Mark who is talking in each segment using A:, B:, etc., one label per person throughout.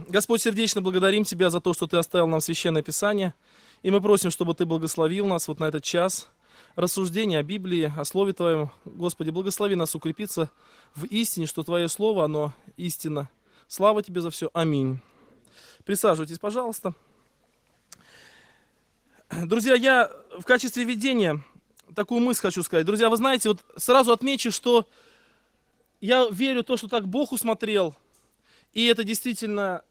A: Господь, сердечно благодарим Тебя за то, что Ты оставил нам Священное Писание. И мы просим, чтобы Ты благословил нас вот на этот час рассуждения о Библии, о Слове Твоем. Господи, благослови нас укрепиться в истине, что Твое Слово, оно истина. Слава Тебе за все. Аминь. Присаживайтесь, пожалуйста. Друзья, я в качестве введения такую мысль хочу сказать. Друзья, вы знаете, вот сразу отмечу, что я верю в то, что так Бог усмотрел, и это действительно,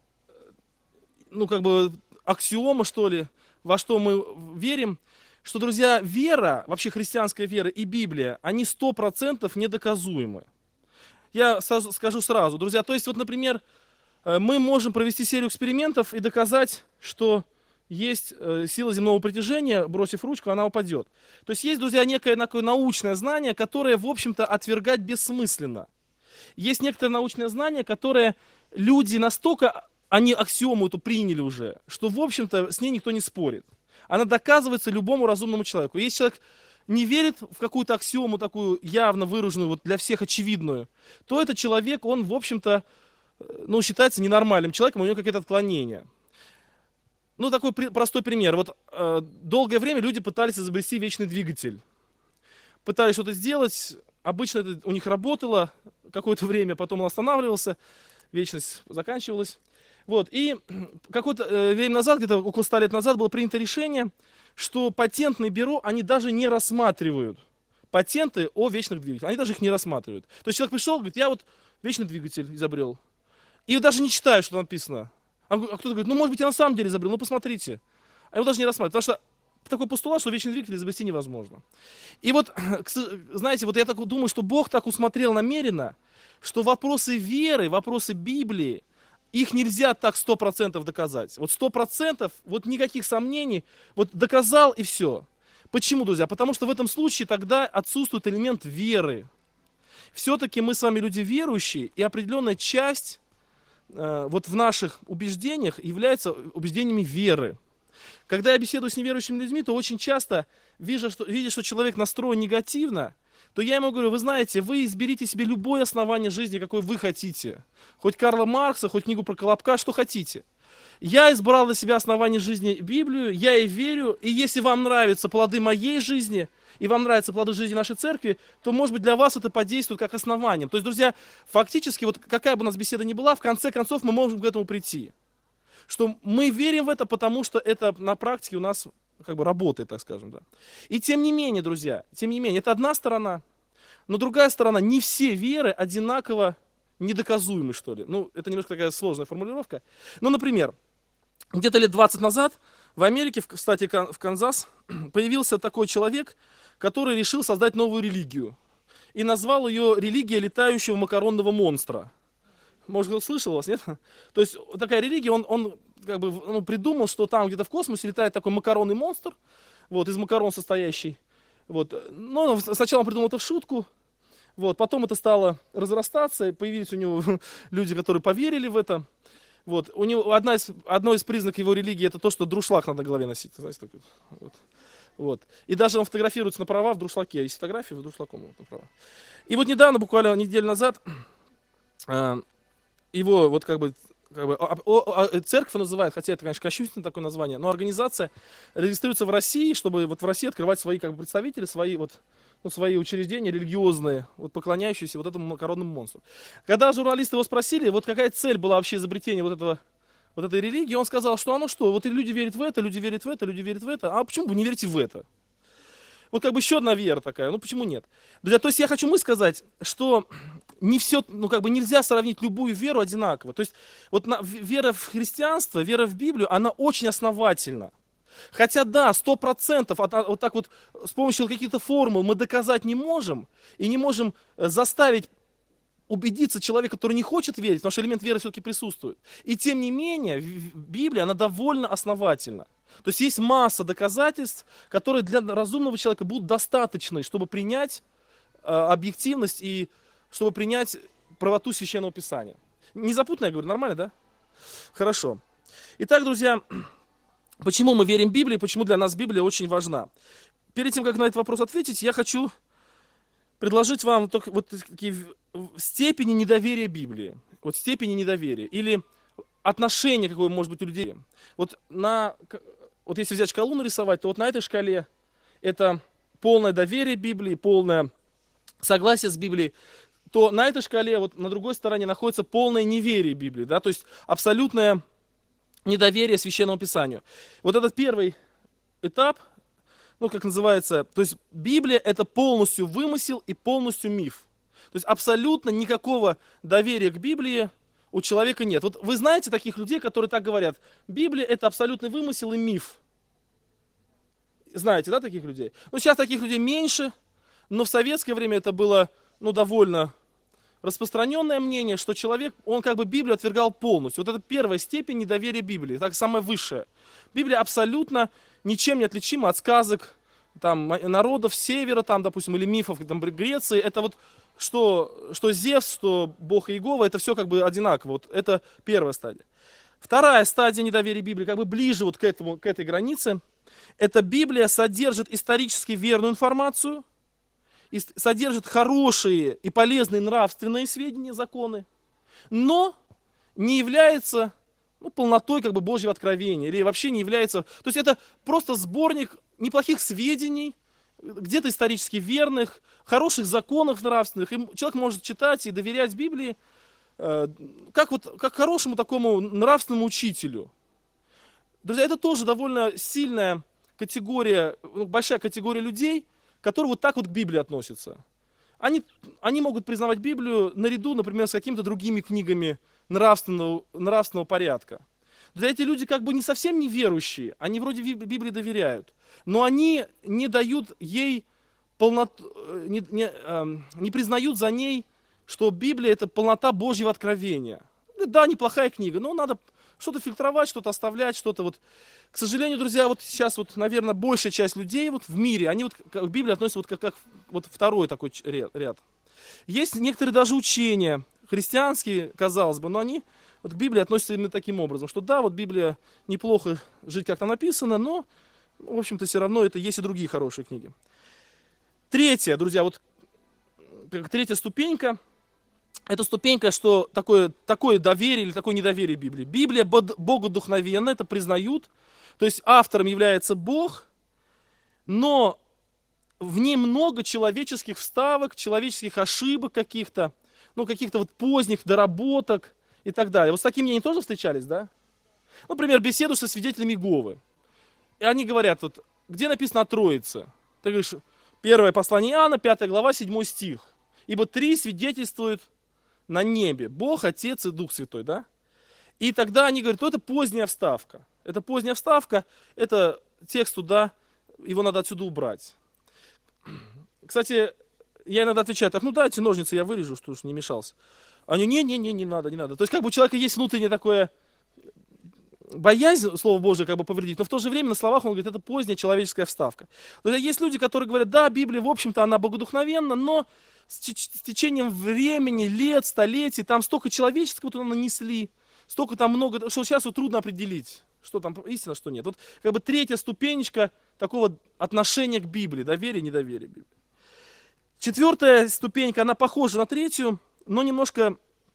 A: аксиома, что ли, во что мы верим, что, друзья, вера, вообще христианская вера и Библия, они 100% недоказуемы. Я скажу сразу, друзья, то есть, вот, например, мы можем провести серию экспериментов и доказать, что есть сила земного притяжения, бросив ручку, она упадет. То есть есть, друзья, некое научное знание, которое, в общем-то, отвергать бессмысленно. Есть некоторое научное знание, которое люди настолько, они аксиому эту приняли уже, что, в общем-то, с ней никто не спорит. Она доказывается любому разумному человеку. Если человек не верит в какую-то аксиому такую явно выраженную, вот для всех очевидную, то этот человек, он, в общем-то, считается ненормальным человеком, у него какие-то отклонения. Такой простой пример. Вот долгое время люди пытались изобрести вечный двигатель. Пытались что-то сделать, обычно это у них работало какое-то время, потом он останавливался, вечность заканчивалась. Вот. И какое-то время назад, где-то около 100 лет назад, было принято решение, что патентные бюро, они даже не рассматривают патенты о вечных двигателях. Они даже их не рассматривают. То есть человек пришел, говорит, я вот вечный двигатель изобрел. И даже не читаю, что написано. А кто-то говорит, может быть, я на самом деле изобрел, посмотрите. А его даже не рассматривают, потому что такой постулат, что вечный двигатель изобрести невозможно. И вот, знаете, вот я так думаю, что Бог так усмотрел намеренно, что вопросы веры, вопросы Библии, их нельзя так 100% доказать. Вот 100%, вот никаких сомнений, вот доказал и все. Почему, друзья? Потому что в этом случае тогда отсутствует элемент веры. Все-таки мы с вами люди верующие, и определенная часть вот в наших убеждениях является убеждениями веры. Когда я беседую с неверующими людьми, то очень часто, видя, что человек настроен негативно, то я ему говорю, вы знаете, вы изберите себе любое основание жизни, какое вы хотите. Хоть Карла Маркса, хоть книгу про Колобка, что хотите. Я избрал для себя основание жизни Библию, я ей верю, и если вам нравятся плоды моей жизни, и вам нравятся плоды жизни нашей церкви, то, может быть, для вас это подействует как основание. То есть, друзья, фактически, вот какая бы у нас беседа ни была, в конце концов мы можем к этому прийти. Что мы верим в это, потому что это на практике у нас работает, так скажем. Да. И тем не менее, друзья, это одна сторона, но другая сторона, не все веры одинаково недоказуемы, что ли. Это немножко такая сложная формулировка. Например, где-то лет 20 назад в Америке, кстати, в Канзас, появился такой человек, который решил создать новую религию. И назвал ее «Религия летающего макаронного монстра». Может, кто слышал вас, нет? То есть такая религия, он придумал, что там где-то в космосе летает такой макаронный монстр, вот, из макарон состоящий. Вот. Но сначала он придумал это в шутку, вот, потом это стало разрастаться, появились у него люди, которые поверили в это. Вот. У него одно из признаков его религии это то, что друшлаг надо на голове носить. Знаете, такой, вот. И даже он фотографируется на права в друшлаке. Есть фотографии в друшлаком на права. И вот недавно, буквально неделю назад, его вот церковь называют, хотя это, конечно, кощунственное такое название, но организация регистрируется в России, чтобы вот в России открывать свои представители, свои учреждения религиозные, вот поклоняющиеся вот этому макаронному монстру. Когда журналисты его спросили, вот какая цель была вообще изобретения вот этой религии, он сказал, что вот и люди верят в это, люди верят в это, люди верят в это, а почему вы не верите в это? Вот еще одна вера такая, почему нет? Друзья, то есть я хочу сказать, что не все, нельзя сравнить любую веру одинаково. То есть вот вера в христианство, вера в Библию, она очень основательна. Хотя да, 100% вот так вот с помощью каких-то формул мы доказать не можем, и не можем заставить убедиться человека, который не хочет верить, потому что элемент веры все-таки присутствует. И тем не менее, Библия, она довольно основательна. То есть масса доказательств, которые для разумного человека будут достаточны, чтобы принять объективность и чтобы принять правоту Священного Писания. Не запутанно я говорю, нормально, да? Хорошо. Итак, друзья, почему мы верим в Библию, почему для нас Библия очень важна? Перед тем, как на этот вопрос ответить, я хочу предложить вам вот такие степени недоверия Библии. Вот степени недоверия. Или отношение, какое может быть у людей. Вот если взять шкалу нарисовать, то вот на этой шкале это полное доверие Библии, полное согласие с Библией, то на этой шкале, вот на другой стороне, находится полное неверие Библии, да, то есть абсолютное недоверие Священному Писанию. Вот этот первый этап, ну, как называется, то есть Библия это полностью вымысел и полностью миф. То есть абсолютно никакого доверия к Библии у человека нет. Вот вы знаете таких людей, которые так говорят: Библия это абсолютный вымысел и миф. Знаете, да, таких людей? Ну, сейчас таких людей меньше, но в советское время это было, ну, довольно распространенное мнение, что человек, он как бы Библию отвергал полностью. Вот это первая степень недоверия Библии, так самая высшая. Библия абсолютно ничем не отличима от сказок там, народов севера, там, допустим, или мифов там, Греции. Это вот что Зевс, что Бог Иегова, это все как бы одинаково. Вот это первая стадия. Вторая стадия недоверия Библии, как бы ближе вот к этой границе, это Библия содержит исторически верную информацию, содержит хорошие и полезные нравственные сведения, законы, но не является полнотой как бы Божьего откровения, или вообще не является... То есть это просто сборник неплохих сведений, где-то исторически верных, хороших законов нравственных. И человек может читать и доверять Библии как хорошему такому нравственному учителю. Друзья, это тоже довольно сильная категория, большая категория людей, которые вот так вот к Библии относятся. Они могут признавать Библию наряду, например, с какими-то другими книгами нравственного порядка. Друзья, эти люди как бы не совсем неверующие, они вроде Библии доверяют, но они не дают ей не признают за ней, что Библия это полнота Божьего откровения. Да, неплохая книга, но надо что-то фильтровать, что-то оставлять, что-то вот. К сожалению, друзья, вот сейчас вот, наверное, большая часть людей вот в мире, они вот к Библии относятся вот как вот второй такой ряд. Есть некоторые даже учения христианские, казалось бы, но они вот к Библии относятся именно таким образом, что да, вот Библия неплохо жить, как там написано, но, в общем-то, все равно это есть и другие хорошие книги. Третья, друзья, вот третья ступенька, это ступенька, что такое доверие или такое недоверие Библии. Библия богодухновенна, это признают, то есть автором является Бог, но в ней много человеческих вставок, человеческих ошибок каких-то, каких-то вот поздних доработок и так далее. Вот с таким мнением тоже встречались, да? Например, беседу со свидетелями Иеговы. И они говорят, вот, где написано о Троице? Ты говоришь, 1 послание Иоанна, 5 глава, 7 стих. Ибо 3 свидетельствуют на небе. Бог, Отец и Дух Святой, да? И тогда они говорят, это поздняя вставка. Это поздняя вставка, это текст туда, его надо отсюда убрать. Кстати, я иногда отвечаю, так, дайте ножницы, я вырежу, что уж не мешался. Они, не надо. То есть, как бы у человека есть внутреннее такое боязнь, Слово Божие, как бы повредить, но в то же время на словах он говорит, это поздняя человеческая вставка. То есть, есть люди, которые говорят, да, Библия, в общем-то, она богодухновенна, но с течением времени, лет, столетий, там столько человеческого туда нанесли, столько там много, что сейчас вот трудно определить, что там истина, что нет. Вот как бы третья ступенечка такого отношения к Библии, доверие, недоверие Библии. Четвертая ступенька, она похожа на третью, но немножко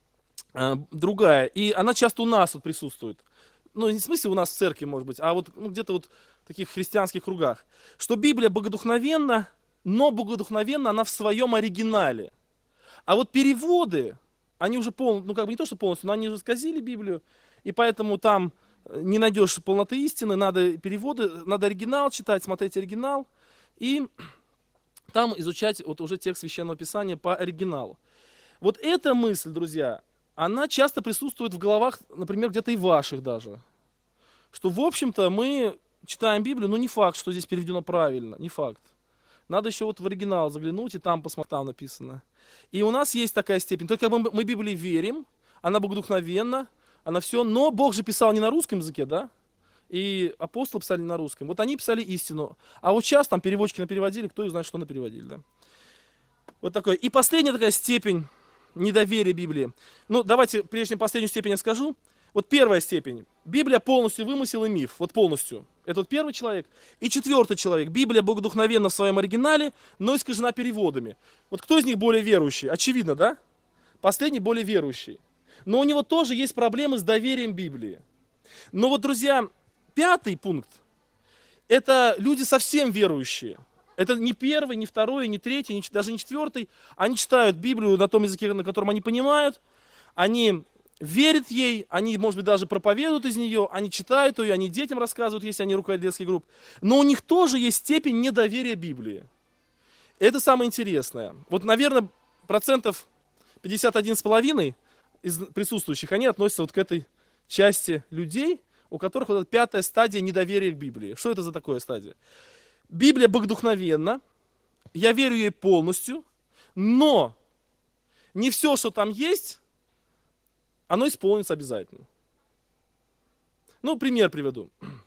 A: другая. И она часто у нас вот присутствует. Не в смысле у нас в церкви, может быть, а вот где-то вот в таких христианских кругах. Что Библия богодухновенна, но богодухновенна она в своем оригинале. А вот переводы, они уже не то что полностью, но они уже исказили Библию, и поэтому там не найдешь полноты истины, надо переводы, надо оригинал читать, смотреть оригинал, и там изучать вот уже текст Священного Писания по оригиналу. Вот эта мысль, друзья, она часто присутствует в головах, например, где-то и ваших даже. Что, в общем-то, мы читаем Библию, но не факт, что здесь переведено правильно, не факт. Надо еще вот в оригинал заглянуть, и там посмотреть, там написано. И у нас есть такая степень. Только мы Библии верим, она богодухновенна, она все, но Бог же писал не на русском языке, да? И апостолы писали на русском. Вот они писали истину. А вот сейчас там переводчики напереводили, кто знает, что напереводили, да? Вот такое. И последняя такая степень недоверия Библии. Давайте, прежде чем последнюю степень я скажу. Вот первая степень. Библия полностью вымысел и миф. Вот полностью. Это вот первый человек. И четвертый человек. Библия богодухновенна в своем оригинале, но искажена переводами. Вот кто из них более верующий? Очевидно, да? Последний более верующий. но у него тоже есть проблемы с доверием Библии. Но вот, друзья, 5 пункт – это люди совсем верующие. Это не 1, не 2, не 3, даже не 4. Они читают Библию на том языке, на котором они понимают. Они верят ей, они, может быть, даже проповедуют из нее, они читают ее, они детям рассказывают, если они руководят детских групп. Но у них тоже есть степень недоверия Библии. Это самое интересное. Вот, наверное, 51,5% из присутствующих, они относятся вот к этой части людей, у которых вот эта 5-я стадия недоверия к Библии. Что это за такое стадия? Библия богодухновенна, я верю ей полностью, но не все, что там есть, оно исполнится обязательно. Ну, пример приведу.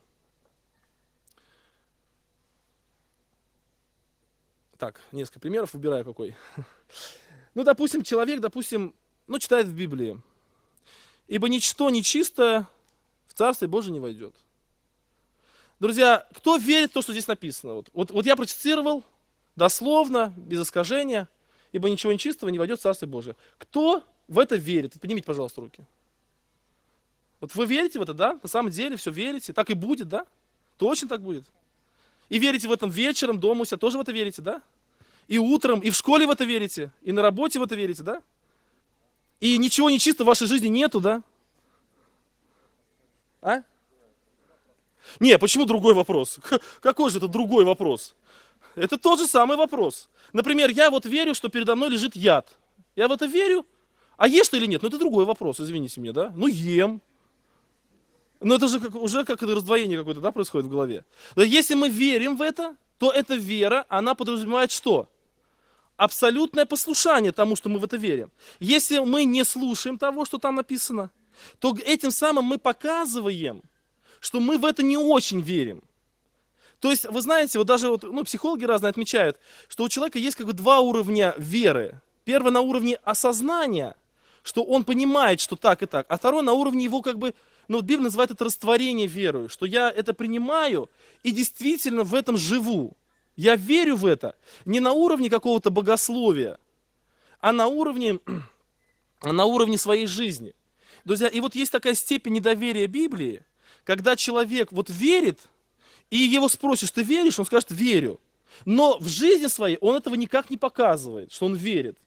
A: Так, несколько примеров, выбираю какой. Ну, допустим, человек, читает в Библии. Ибо ничто нечистое в Царствие Божие не войдет. Друзья, кто верит в то, что здесь написано? Вот я процитировал дословно, без искажения. Ибо ничего нечистого не войдет в Царствие Божие. Кто в это верит? Поднимите, пожалуйста, руки. Вот вы верите в это, да? На самом деле все верите? Так и будет, да? Точно так будет. И верите в этом вечером, дома у себя тоже в это верите, да? И утром, и в школе в это верите, и на работе в это верите, да? И ничего нечистого в вашей жизни нету, да? А? Не, почему другой вопрос? Какой же это другой вопрос? Это тот же самый вопрос. Например, я вот верю, что передо мной лежит яд. Я в это верю. А ешь ты или нет? Ну, это другой вопрос, извините меня, да? Ну, ем. Но это же уже как раздвоение какое-то, да, происходит в голове. Но если мы верим в это, то эта вера, она подразумевает что? Абсолютное послушание тому, что мы в это верим. Если мы не слушаем того, что там написано, то этим самым мы показываем, что мы в это не очень верим. То есть, вы знаете, вот даже психологи разные отмечают, что у человека есть как бы 2 уровня веры. Первый на уровне осознания, что он понимает, что так и так, а второй на уровне его как бы, Библия называет это растворение верою, что я это принимаю и действительно в этом живу. Я верю в это не на уровне какого-то богословия, а на уровне своей жизни. Друзья, и вот есть такая степень недоверия Библии, когда человек вот верит, и его спросишь, ты веришь? Он скажет, верю. Но в жизни своей он этого никак не показывает, что он верит.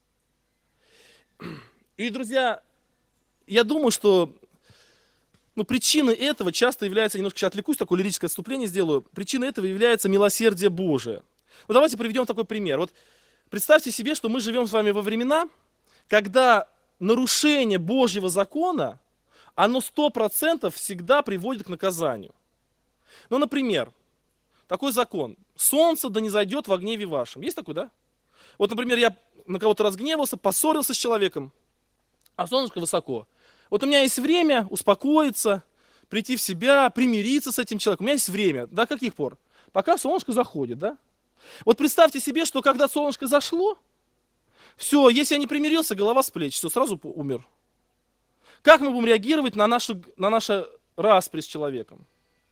A: И, друзья, я думаю, что причиной этого часто является, немножко сейчас отвлекусь, такое лирическое отступление сделаю, причиной этого является милосердие Божие. Давайте приведем такой пример. Вот представьте себе, что мы живем с вами во времена, когда нарушение Божьего закона, оно 100% всегда приводит к наказанию. Например, такой закон. Солнце да не зайдет во гневе вашем. Есть такой, да? Вот, например, я на кого-то разгневался, поссорился с человеком, а солнышко высоко. Вот у меня есть время успокоиться, прийти в себя, примириться с этим человеком. У меня есть время. До каких пор? Пока солнышко заходит, да? Вот представьте себе, что когда солнышко зашло, все, если я не примирился, голова с плеч, все, сразу умер. Как мы будем реагировать на наши распри с человеком?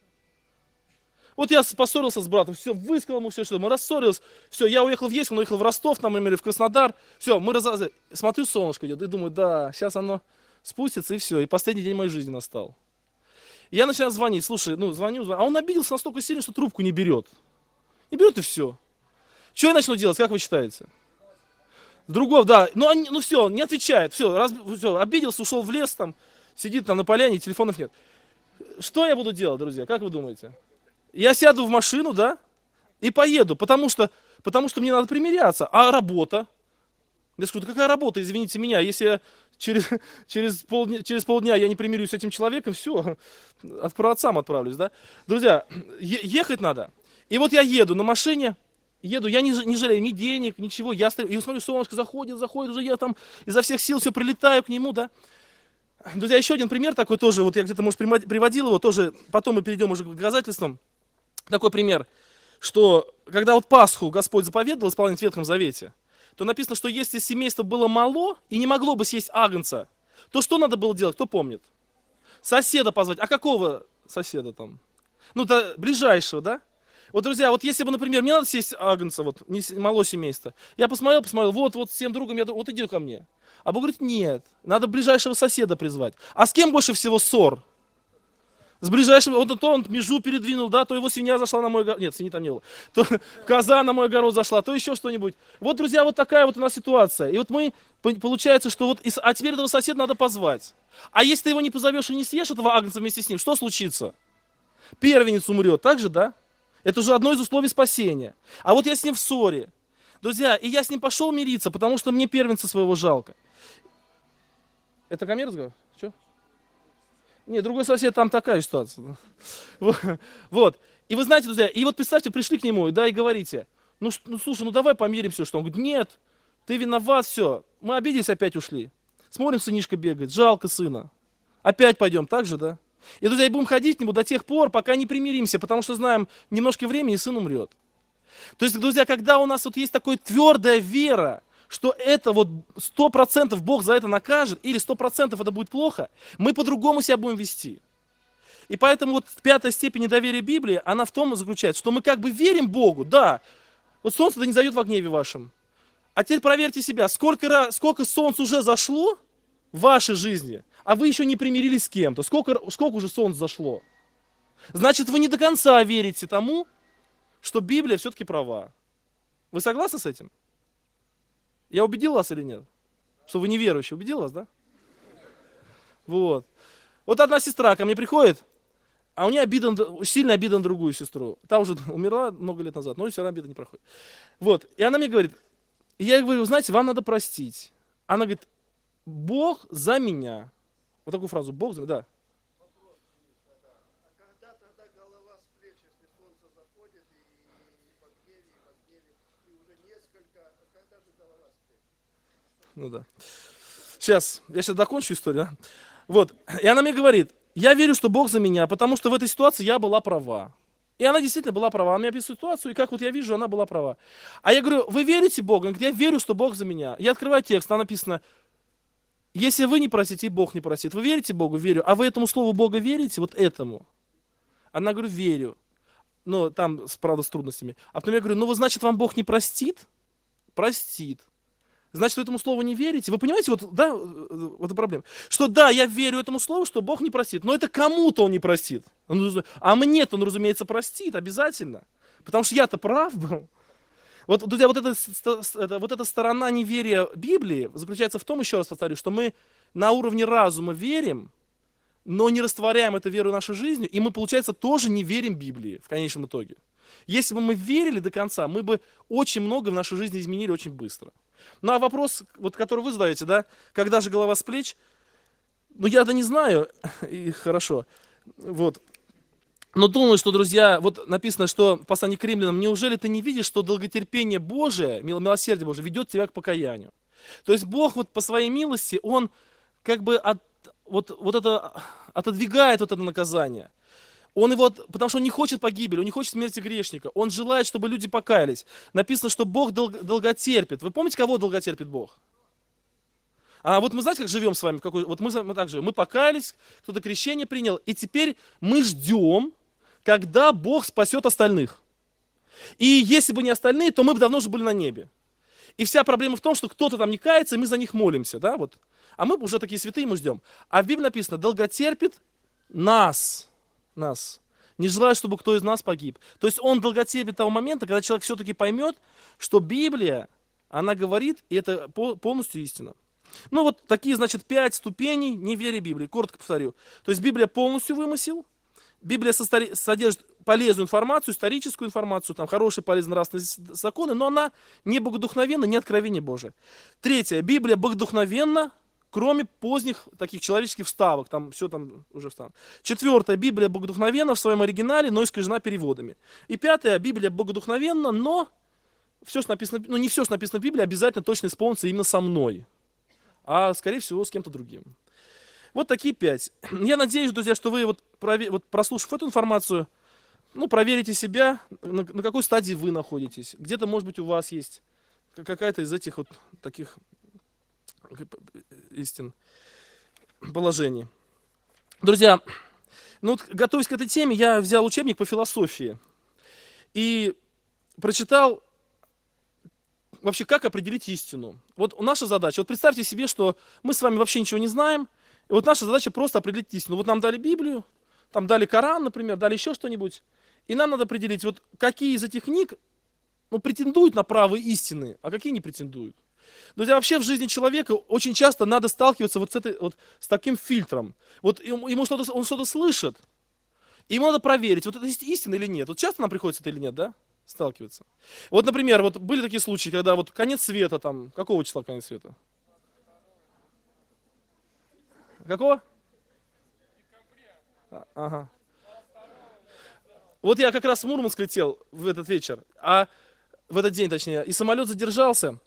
A: Вот я поссорился с братом, все, высказал ему все, что мы рассорились, все, я уехал в Ейск, он уехал в Ростов, или в Краснодар, все, смотрю, солнышко идет, и думаю, да, сейчас оно спустится, и все, и последний день моей жизни настал. И я начинаю звонить, слушай, звоню, а он обиделся настолько сильно, что трубку не берет. Не берет, и все. Что я начну делать, как вы считаете? Другого, да, все, не отвечает, все, обиделся, ушел в лес, сидит на поляне, телефонов нет. Что я буду делать, друзья, как вы думаете? Я сяду в машину, да, и поеду, потому что мне надо примиряться. А работа? Я скажу, какая работа, извините меня, если я через полдня я не примирюсь с этим человеком, все, от праотцам отправлюсь, да. Друзья, ехать надо. И вот я еду на машине, я не жалею ни денег, ничего, я стою, и смотрю, солнышко заходит, уже я изо всех сил все прилетаю к нему, да. Друзья, еще один пример такой тоже, вот я где-то, может, приводил его, тоже, потом мы перейдем уже к доказательствам. Такой пример, что когда вот Пасху Господь заповедовал исполнять в Ветхом Завете, то написано, что если семейство было мало и не могло бы съесть агнца, то что надо было делать, кто помнит? Соседа позвать. А какого соседа там? Ближайшего, да? Вот, друзья, вот если бы, например, мне надо съесть агнца, вот, не мало семейство, я посмотрел, вот, с тем другом, вот иди ко мне. А Бог говорит, нет, надо ближайшего соседа призвать. А с кем больше всего ссор? С ближайшим, вот то он межу передвинул, да, то его свинья зашла на мой огород, нет, свиньи там не было, то коза на мой огород зашла, то еще что-нибудь. Вот, друзья, вот такая вот у нас ситуация. И вот мы, получается, что вот, а теперь этого соседа надо позвать. А если ты его не позовешь и не съешь этого агнца вместе с ним, что случится? Первенец умрет, так же, да? Это же одно из условий спасения. А вот я с ним в ссоре. Друзья, и я с ним пошел мириться, потому что мне первенца своего жалко. Это ко мне разговор? Что? Нет, другой сосед, там такая ситуация. Вот. И вы знаете, друзья, и вот представьте, пришли к нему, да, и говорите, ну слушай, ну давай помиримся, что? Он говорит, нет, ты виноват, все. Мы обиделись, опять ушли. Смотрим, сынишка бегает, жалко сына. Опять пойдем, так же, да? И, друзья, и будем ходить к нему до тех пор, пока не примиримся, потому что знаем, немножко времени, и сын умрет. То есть, друзья, когда у нас вот есть такая твердая вера, что это вот 100% Бог за это накажет, или 100% это будет плохо, мы по-другому себя будем вести. И поэтому вот пятая степень недоверия Библии, она в том и заключается, что мы как бы верим Богу, да, вот солнце-то не зайдет во гневе вашем. А теперь проверьте себя, сколько солнц уже зашло в вашей жизни, а вы еще не примирились с кем-то, сколько уже солнц зашло. Значит, вы не до конца верите тому, что Библия все-таки права. Вы согласны с этим? Я убедил вас или нет? Что вы неверующие. Убедил вас, да? Вот. Вот одна сестра ко мне приходит, а у нее сильно обида на другую сестру. Та уже умерла много лет назад, но все равно обида не проходит. Вот. И она мне говорит, и я ей говорю, знаете, вам надо простить. Она говорит, Бог за меня. Вот такую фразу, Бог за меня, да. Ну да. Я сейчас докончу историю. Да? Вот. И она мне говорит, я верю, что Бог за меня, потому что в этой ситуации я была права. И она действительно была права. Она мне описывает ситуацию, и как вот я вижу, она была права. А я говорю, вы верите в Бога? Она говорит, я верю, что Бог за меня. Я открываю текст, там написано, если вы не простите, и Бог не простит. Вы верите Богу? Верю. А вы этому слову Бога верите? Вот этому? Она говорит, верю. Ну, там, правда, с трудностями. А потом я говорю, ну, вот значит, вам Бог не простит? Простит. Значит, вы этому слову не верите. Вы понимаете, вот, да, вот эта проблема. Что да, я верю этому слову, что Бог не простит. Но это кому-то он не простит. А мне-то он, разумеется, простит обязательно. Потому что я-то прав был. Вот, друзья, вот эта сторона неверия Библии заключается в том, еще раз повторю, что мы на уровне разума верим, но не растворяем эту веру в нашу жизнь, и мы, получается, тоже не верим Библии в конечном итоге. Если бы мы верили до конца, мы бы очень много в нашей жизни изменили очень быстро. Ну а вопрос, вот, который вы задаете, да, когда же голова с плеч? Ну я-то не знаю, и хорошо, вот. Но думаю, что, друзья, вот написано, что в послании к римлянам, неужели ты не видишь, что долготерпение Божие, милосердие Божие ведет тебя к покаянию? То есть Бог вот по своей милости, Он как бы отодвигает вот это наказание. Он его, потому что он не хочет погибели, он не хочет смерти грешника. Он желает, чтобы люди покаялись. Написано, что Бог долготерпит. Вы помните, кого долготерпит Бог? А вот мы знаете, как живем с вами? Вот мы так живем. Мы покаялись, кто-то крещение принял, и теперь мы ждем, когда Бог спасет остальных. И если бы не остальные, то мы бы давно уже были на небе. И вся проблема в том, что кто-то там не кается, и мы за них молимся. Да? Вот. А мы уже такие святые, мы ждем. А в Библии написано, долготерпит нас, не желая, чтобы кто из нас погиб. То есть он долготерпит того момента, когда человек все-таки поймет, что Библия, она говорит, и это полностью истина. Ну вот такие, значит, 5 ступеней неверия Библии. Коротко повторю. То есть Библия полностью вымысел. Библия содержит полезную информацию, историческую информацию, там хорошие, полезные нравственные законы, но она не богодухновенна, не откровение Божие. Третье. Библия богодухновенна, кроме поздних таких человеческих вставок, там все там уже вставлено. Четвертое. Библия богодухновенна в своем оригинале, но искажена переводами. И пятое. Библия богодухновенна, но все, что написано, ну не все, что написано в Библии, обязательно точно исполнится именно со мной, а скорее всего с кем-то другим. Вот такие 5. Я надеюсь, друзья, что вы вот прослушав эту информацию, ну, проверите себя, на какой стадии вы находитесь. Где-то, может быть, у вас есть какая-то из этих вот таких истин, положений. Друзья, ну вот, готовясь к этой теме, я взял учебник по философии и прочитал вообще, как определить истину? Вот наша задача, вот представьте себе, что мы с вами вообще ничего не знаем, и вот наша задача просто определить истину. Вот нам дали Библию, там дали Коран, например, дали еще что-нибудь, и нам надо определить, вот какие из этих книг, ну, претендуют на право истины, а какие не претендуют. Друзья, вообще в жизни человека очень часто надо сталкиваться вот с таким фильтром. Вот ему что-то, он что-то слышит, и ему надо проверить, вот это истина или нет. Вот часто нам приходится это или нет, да? Сталкиваться. Вот, например, вот были такие случаи, когда вот конец света, там, какого числа конец света? Какого? Ага. Вот я как раз в Мурманск летел в этот вечер, в этот день точнее, и самолет задержался,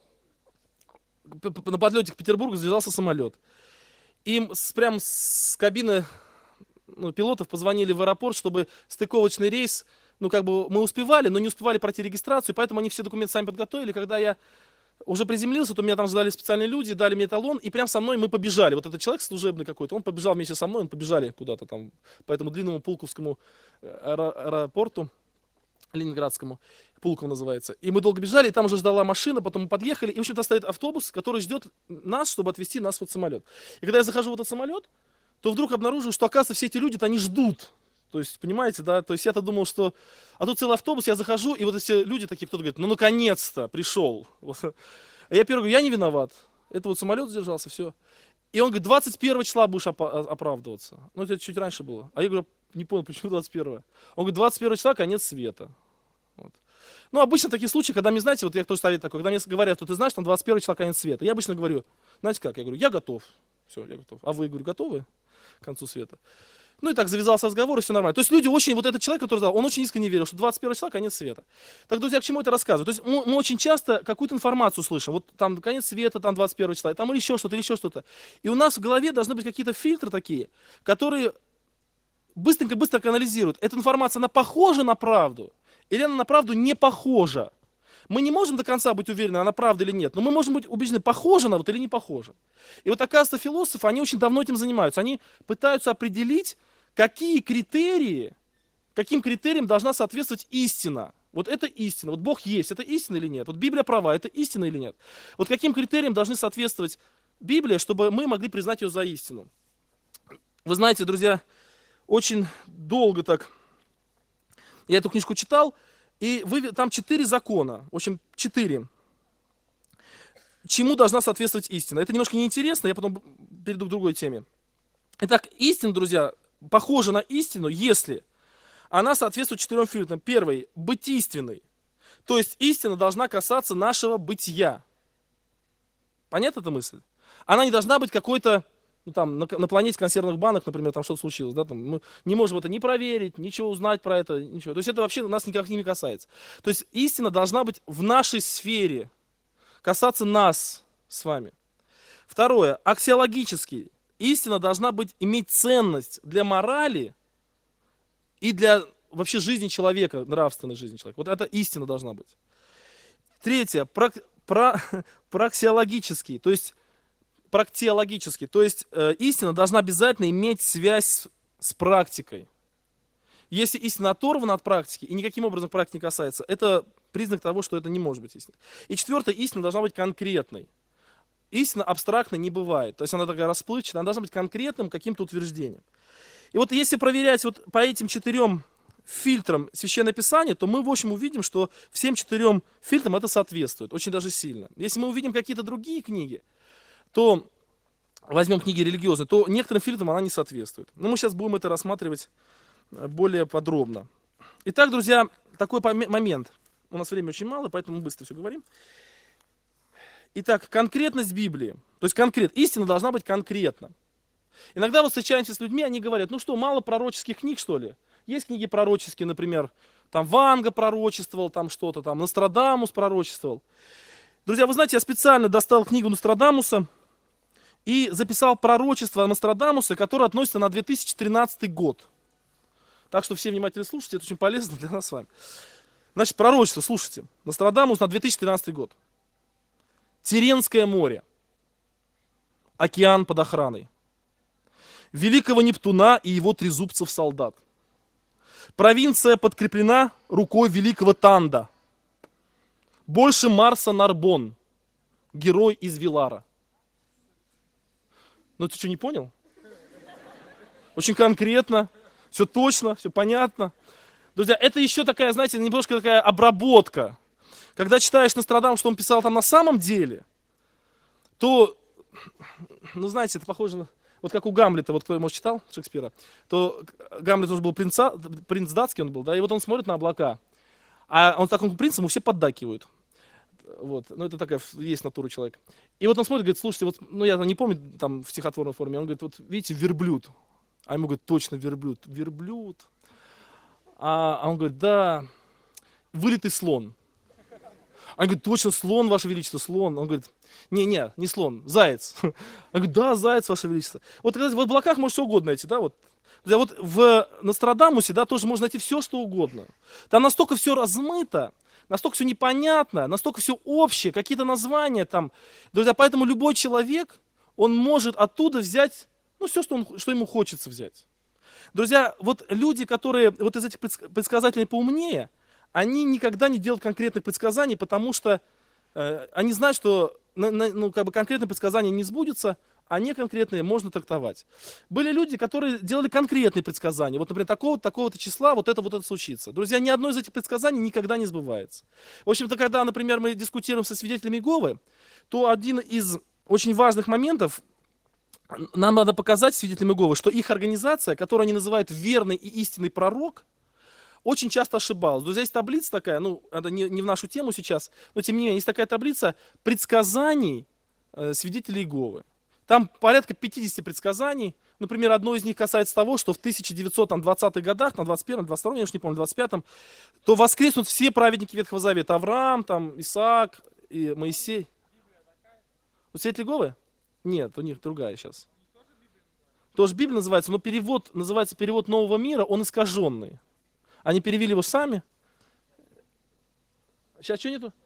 A: на подлете к Петербургу задержался самолет. Им прям с кабины пилотов позвонили в аэропорт, чтобы стыковочный рейс, как бы мы успевали, но не успевали пройти регистрацию, поэтому они все документы сами подготовили. Когда я уже приземлился, то меня там ждали специальные люди, дали мне талон, и прям со мной мы побежали. Вот этот человек служебный какой-то, он побежал вместе со мной, мы побежали куда-то там по этому длинному Пулковскому аэропорту, Ленинградскому, Пулково называется. И мы долго бежали, и там уже ждала машина, потом мы подъехали, и, в общем-то, стоит автобус, который ждет нас, чтобы отвезти нас в этот самолет. И когда я захожу в этот самолет, то вдруг обнаруживаю, что, оказывается, все эти люди-то, они ждут. То есть, понимаете, да, то есть я-то думал, что... А тут целый автобус, я захожу, и вот эти люди такие, кто-то говорит, ну, наконец-то пришел. А я первый говорю, я не виноват. Это вот самолет задержался, все. И он говорит, 21 числа будешь оправдываться. Ну, это чуть раньше было. А я говорю, не понял, почему 21? Он говорит, 21 числа конец света. Вот. Ну, обычно такие случаи, когда мне, знаете, вот я тоже совет такой, когда мне говорят, что ты знаешь, там 21 числа конец света. Я обычно говорю, знаете как, я говорю, я готов. Все, я готов. А вы, говорю, готовы к концу света? Ну и так завязался разговор, и все нормально. То есть люди очень, вот этот человек, который сказал, он очень искренне верил, что 21 числа конец света. Так, друзья, к чему это рассказываю? То есть мы очень часто какую-то информацию слышим, вот там конец света, там 21 числа, там или еще что-то, или еще что-то. И у нас в голове должны быть какие-то фильтры такие, которые быстренько-быстренько анализируют. Эта информация, она похожа на правду, или она на правду не похожа. Мы не можем до конца быть уверены, она правда или нет, но мы можем быть убеждены, похожа она вот или не похожа. И вот, оказывается, философы, они очень давно этим занимаются. Они пытаются определить, каким критериям должна соответствовать истина. Вот это истина. Вот Бог есть, это истина или нет? Вот Библия права, это истина или нет? Вот каким критериям должны соответствовать Библия, чтобы мы могли признать ее за истину? Вы знаете, друзья, очень долго так я эту книжку читал, и там 4 закона, в общем, 4. Чему должна соответствовать истина? Это немножко неинтересно, я потом перейду к другой теме. Итак, истина, друзья, похожа на истину, если она соответствует 4 фильтрам. Первый – бытийственный. То есть истина должна касаться нашего бытия. Понятна эта мысль? Она не должна быть какой-то, там, на планете консервных банок, например, там что-то случилось. Да, там, мы не можем это не проверить, ничего узнать про это, ничего. То есть это вообще нас никак не касается. То есть истина должна быть в нашей сфере, касаться нас с вами. Второе – аксиологический. Истина должна иметь ценность для морали и для вообще жизни человека, нравственной жизни человека. Вот это истина должна быть. Третье, практеологический, то есть истина должна обязательно иметь связь с практикой. Если истина оторвана от практики и никаким образом практики не касается, это признак того, что это не может быть истиной. И четвертое, истина должна быть конкретной. Истина абстрактной не бывает. То есть она такая расплывчатая, она должна быть конкретным каким-то утверждением. И вот если проверять вот по этим 4 фильтрам Священное Писание, то мы, в общем, увидим, что всем 4 фильтрам это соответствует, очень даже сильно. Если мы увидим какие-то другие книги, то возьмем книги религиозные, то некоторым фильтрам она не соответствует. Но мы сейчас будем это рассматривать более подробно. Итак, друзья, такой момент. У нас времени очень мало, поэтому мы быстро все говорим. Итак, конкретность Библии. То есть истина должна быть конкретна. Иногда вот встречаемся с людьми, они говорят, ну что, мало пророческих книг, что ли? Есть книги пророческие, например, там Ванга пророчествовал, там что-то, там Нострадамус пророчествовал. Друзья, вы знаете, я специально достал книгу Нострадамуса и записал пророчество Нострадамуса, которое относится на 2013 год. Так что все внимательно слушайте, это очень полезно для нас с вами. Значит, пророчество, слушайте. Нострадамус на 2013 год. Тиренское море. Океан под охраной. Великого Нептуна и его трезубцев солдат. Провинция подкреплена рукой великого Танда. больше Марса Нарбон, герой из Вилара. Ну ты что, не понял? Очень конкретно, все точно, все понятно. Друзья, это еще такая, знаете, немножко такая обработка. Когда читаешь Нострадамуса, что он писал там на самом деле, то, ну знаете, это похоже на... Вот как у Гамлета, вот кто, может, читал Шекспира, то Гамлет тоже был принц датский он был, да, и вот он смотрит на облака, а он такому принцу ему все поддакивают. Вот, ну это такая есть натура человека. И вот он смотрит, говорит, слушайте, вот, ну я не помню там в стихотворной форме, он говорит, вот видите, верблюд. А ему говорит, точно верблюд. Верблюд. А он говорит, да, вылитый слон. Он говорит, точно слон, ваше величество, слон. Он говорит, не слон, заяц. Он говорит, да, заяц, ваше величество. Вот в облаках можно что угодно найти, да, вот. Да, вот в Нострадамусе, да, тоже можно найти все, что угодно. Там настолько все размыто, настолько все непонятно, настолько все общее, какие-то названия там. Друзья, поэтому любой человек, он может оттуда взять, ну, все, что ему хочется взять. Друзья, вот люди, которые вот из этих предсказателей поумнее, они никогда не делают конкретных предсказаний, потому что они знают, что ну, как бы конкретные предсказания не сбудутся, а неконкретные можно трактовать. Были люди, которые делали конкретные предсказания. Вот, например, такого-то числа вот это случится. Друзья, ни одно из этих предсказаний никогда не сбывается. В общем-то, когда, например, мы дискутируем со свидетелями Иеговы, то один из очень важных моментов, нам надо показать свидетелям Иеговы, что их организация, которую они называют верный и истинный пророк, очень часто ошибалась. Друзья, есть таблица такая, ну, это не в нашу тему сейчас, но тем не менее, есть такая таблица предсказаний свидетелей Иеговы. Там порядка 50 предсказаний. Например, одно из них касается того, что в 1920-х годах, на 21-м, 22-м, я уж не помню, 25-м, то воскреснут все праведники Ветхого Завета. Авраам, там, Исаак, и Моисей. У свидетелей Иеговы? Нет, у них другая сейчас. Тоже Библия называется, но перевод называется перевод Нового мира, он искаженный. Они перевели его сами. Сейчас что нету?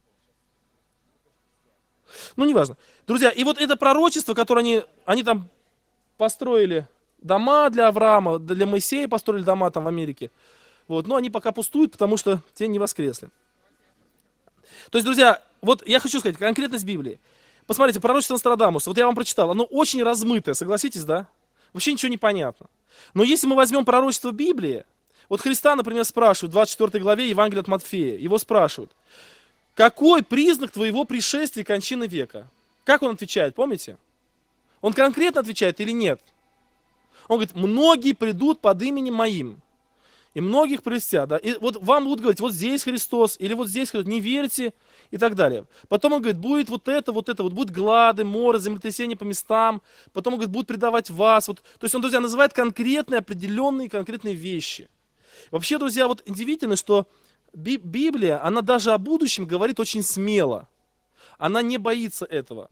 A: Ну, неважно. Друзья, и вот это пророчество, которое они там построили дома для Авраама, для Моисея построили дома там в Америке. Вот, но они пока пустуют, потому что те не воскресли. То есть, друзья, вот я хочу сказать, конкретность Библии. Посмотрите, пророчество Нострадамуса, вот я вам прочитал, оно очень размытое, согласитесь, да? Вообще ничего не понятно. Но если мы возьмем пророчество Библии, вот Христа, например, спрашивают в 24 главе Евангелия от Матфея, его спрашивают, какой признак твоего пришествия и кончины века? Как он отвечает, помните? Он конкретно отвечает или нет? Он говорит, многие придут под именем моим, и многих прельстят. Да? И вот вам будут говорить, вот здесь Христос, или вот здесь Христос, не верьте, и так далее. Потом он говорит, будет вот это, вот будут глады, моры, землетрясения по местам, потом он говорит, будут предавать вас. Вот. То есть он, друзья, называет конкретные, определенные, конкретные вещи. Вообще, друзья, вот удивительно, что Библия, она даже о будущем говорит очень смело. Она не боится этого.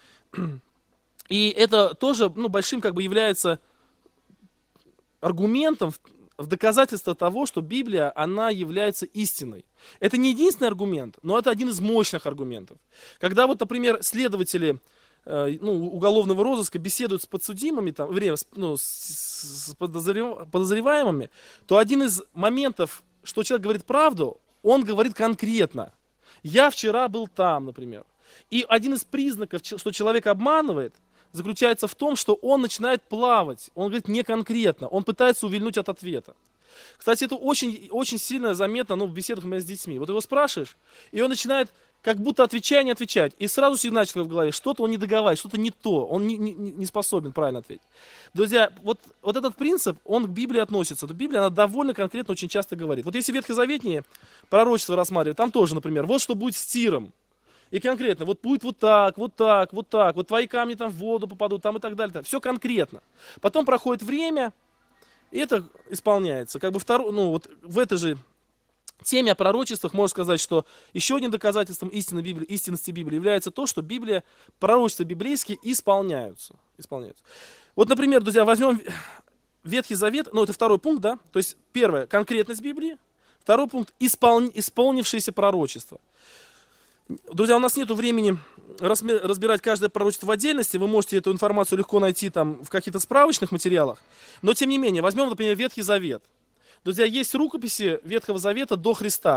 A: И это тоже, ну, большим как бы является аргументом в доказательство того, что Библия, она является истиной. Это не единственный аргумент, но это один из мощных аргументов. Когда вот, например, следователи уголовного розыска беседуют с подсудимыми, там, с подозреваемыми, то один из моментов, что человек говорит правду, он говорит конкретно. Я вчера был там, например. И один из признаков, что человек обманывает, заключается в том, что он начинает плавать. Он говорит не конкретно, он пытается увильнуть от ответа. Кстати, это очень, очень сильно заметно в беседах с детьми. Вот его спрашиваешь, и он начинает как будто отвечая, не отвечать. И сразу сигнальчик в голове, что-то он не договаривает, что-то не то, он не способен правильно ответить. Друзья, вот этот принцип, он к Библии относится. Библия, она довольно конкретно очень часто говорит. Вот если ветхозаветнее пророчество рассматривать, там тоже, например, вот что будет с Тиром. И конкретно, вот будет вот так, вот так, вот так, вот твои камни там в воду попадут, там и так далее. Все конкретно. Потом проходит время, и это исполняется. Как бы в этой же теме о пророчествах можно сказать, что еще одним доказательством истинности Библии является то, что Библия, пророчества библейские исполняются. Вот, например, друзья, возьмем Ветхий Завет, это второй пункт, да, то есть первое, конкретность Библии, второй пункт, исполнившееся пророчество. Друзья, у нас нет времени разбирать каждое пророчество в отдельности, вы можете эту информацию легко найти там в каких-то справочных материалах, но тем не менее, возьмем, например, Ветхий Завет. Друзья, есть рукописи Ветхого Завета до Христа,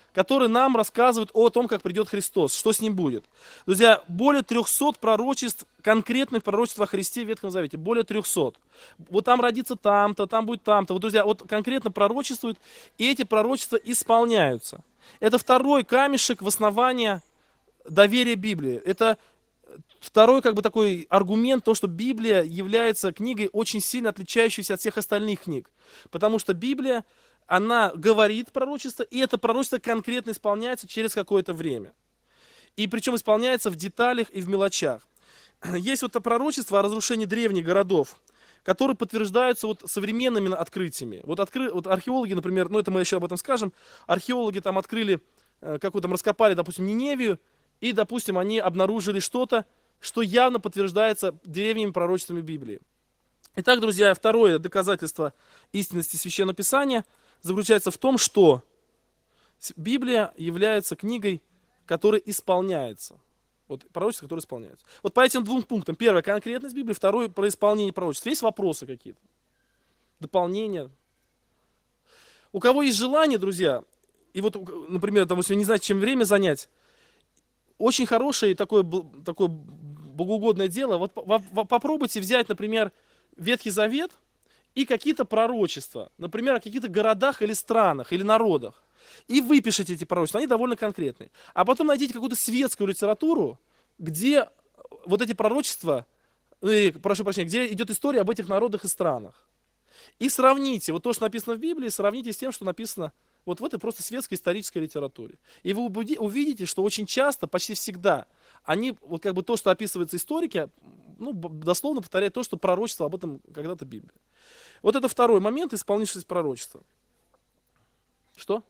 A: который нам рассказывает о том, как придет Христос, что с ним будет. Друзья, более 300 пророчеств, конкретных пророчеств о Христе в Ветхом Завете, более 300. Вот там родится там-то, там будет там-то. Вот, друзья, вот конкретно пророчествуют, и эти пророчества исполняются. Это второй камешек в основании доверия Библии. Это второй как бы такой аргумент, то, что Библия является книгой, очень сильно отличающейся от всех остальных книг. Потому что Библия, она говорит пророчество, и это пророчество конкретно исполняется через какое-то время. И причем исполняется в деталях и в мелочах. Есть вот это пророчество о разрушении древних городов, которые подтверждаются вот современными открытиями. Вот археологи, например, ну это мы еще об этом скажем, археологи там открыли, какую там раскопали, допустим, Ниневию, и, допустим, они обнаружили что-то, что явно подтверждается древними пророчествами Библии. Итак, друзья, второе доказательство истинности Священного Писания заключается в том, что Библия является книгой, которая исполняется. Вот пророчество, которое исполняется. Вот по этим двум пунктам. Первое, конкретность Библии. Второе, про исполнение пророчеств. Есть вопросы какие-то? Дополнения? У кого есть желание, друзья, и вот, например, там, если не знаете, чем время занять, очень хорошее такое богоугодное дело. Вот попробуйте взять, например, Ветхий Завет и какие-то пророчества, например, о каких-то городах или странах, или народах, и выпишите эти пророчества, они довольно конкретные. А потом найдите какую-то светскую литературу, где вот эти пророчества, прошу прощения, где идет история об этих народах и странах. И сравните вот то, что написано в Библии, сравните с тем, что написано вот в этой просто светской исторической литературе. И вы увидите, что очень часто, почти всегда, они, вот как бы то, что описывается историки, ну, дословно повторяют то, что пророчество об этом когда-то Библия. Вот это второй момент, исполнившись пророчества. Что?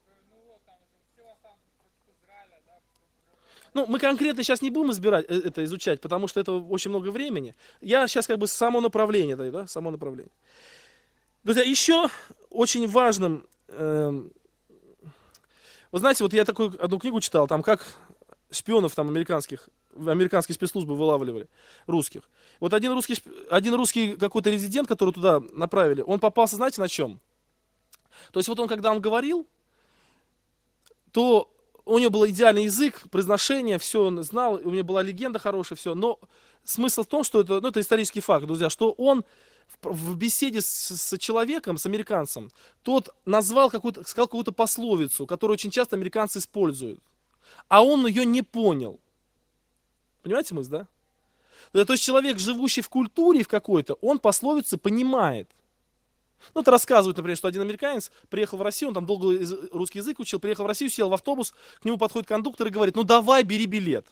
A: Ну, мы конкретно сейчас не будем это изучать, потому что это очень много времени. Я сейчас как бы само направление даю, да, само направление. Друзья, еще очень важным, вы знаете, вот я такую одну книгу читал, там как шпионов там американские спецслужбы вылавливали, русских. Вот один русский какой-то резидент, который туда направили, он попался, знаете, на чем? То есть вот когда он говорил, то у него был идеальный язык, произношение, все он знал, у него была легенда хорошая, все. Но смысл в том, что это исторический факт, друзья, что он в беседе с человеком, с американцем, тот сказал какую-то пословицу, которую очень часто американцы используют, а он ее не понял. Понимаете мысль, да? То есть человек, живущий в культуре в какой-то, он пословицы понимает. Ну, это рассказывают, например, что один американец приехал в Россию, он там долго русский язык учил, приехал в Россию, сел в автобус, к нему подходит кондуктор и говорит, ну давай, бери билет.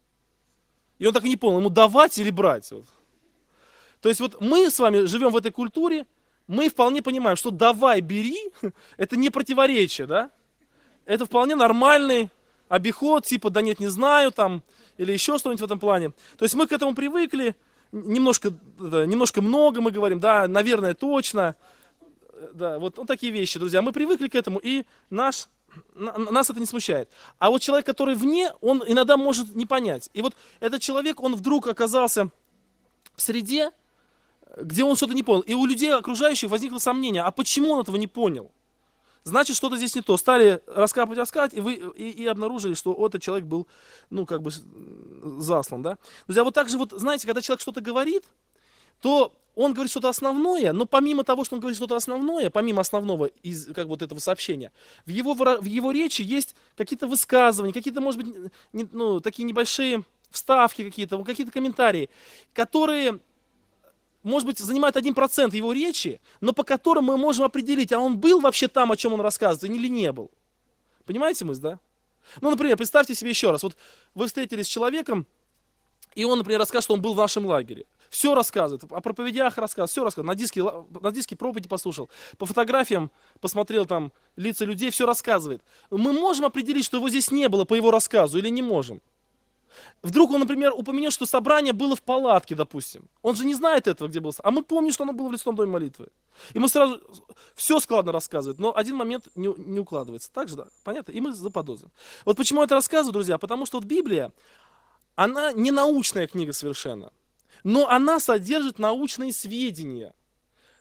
A: И он так и не понял, ему давать или брать. Вот. То есть вот мы с вами живем в этой культуре, мы вполне понимаем, что давай, бери, это не противоречие, да? Это вполне нормальный обиход, типа, да нет, не знаю, там, или еще что-нибудь в этом плане. То есть мы к этому привыкли, немножко много мы говорим, да, наверное, точно. Да, вот такие вещи, друзья. Мы привыкли к этому, и нас это не смущает. А вот человек, который вне, он иногда может не понять. И вот этот человек, он вдруг оказался в среде, где он что-то не понял. И у людей окружающих возникло сомнение, а почему он этого не понял? Значит, что-то здесь не то. Стали раскапывать, и обнаружили, что этот человек был, ну, как бы заслан, да. Друзья, вот так же, вот, знаете, когда человек что-то говорит, то он говорит что-то основное, но помимо того, что он говорит что-то основное, помимо основного из как вот этого сообщения, в его речи есть какие-то высказывания, какие-то, может быть, такие небольшие вставки какие-то комментарии, которые, может быть, занимают 1% его речи, но по которым мы можем определить, а он был вообще там, о чем он рассказывает, или не был. Понимаете мысль, да? Ну, например, представьте себе еще раз, вот вы встретились с человеком, и он, например, расскажет, что он был в вашем лагере. Все рассказывает, о проповедях рассказывает, все рассказывает, на диске проповеди послушал, по фотографиям посмотрел там лица людей, все рассказывает. Мы можем определить, что его здесь не было по его рассказу или не можем? Вдруг он, например, упомянет, что собрание было в палатке, допустим. Он же не знает этого, где было. А мы помним, что оно было в лесном доме молитвы. И мы сразу все складно рассказывает, но один момент не укладывается. Так же, да? Понятно? И мы заподозрим. Вот почему я это рассказываю, друзья? Потому что вот Библия, она не научная книга совершенно. Но она содержит научные сведения.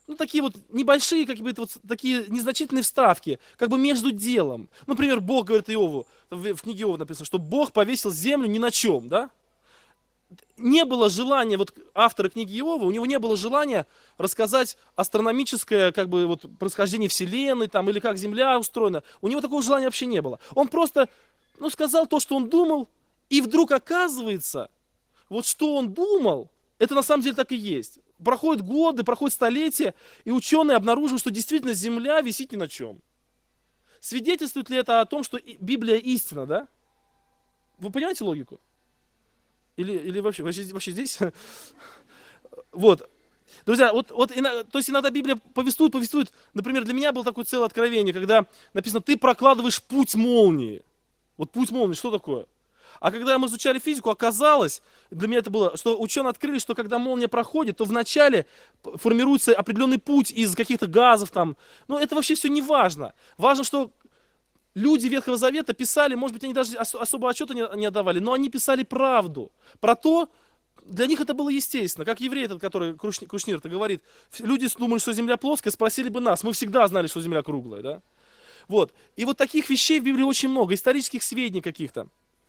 A: ну, такие вот небольшие, как бы, вот такие незначительные вставки, как бы между делом. Например, Бог говорит Иову, в книге Иова написано, что Бог повесил землю ни на чем, да? Не было желания, вот автора книги Иова, у него не было желания рассказать астрономическое, как бы, вот, происхождение Вселенной, там, или как Земля устроена. У него такого желания вообще не было. Он просто, ну, сказал то, что он думал, и вдруг оказывается, вот что он думал, это на самом деле так и есть. Проходят годы, проходят столетия, и ученые обнаруживают, что действительно Земля висит ни на чем. Свидетельствует ли это о том, что Библия истина, да? Вы понимаете логику? Или вообще здесь? Вот. Друзья, то есть иногда Библия повествует. Например, для меня было такое целое откровение, когда написано, ты прокладываешь путь молнии. Вот путь молнии, что такое? А когда мы изучали физику, оказалось, для меня это было, что ученые открыли, что когда молния проходит, то вначале формируется определенный путь из каких-то газов там. Но это вообще все не важно. Важно, что люди Ветхого Завета писали, может быть, они даже особо отчета не отдавали, но они писали правду. Про то, для них это было естественно. Как еврей этот, который Кушнир-то говорит, люди думали, что земля плоская, спросили бы нас. Мы всегда знали, что земля круглая, да? Вот. И вот таких вещей в Библии очень много, исторических сведений каких-то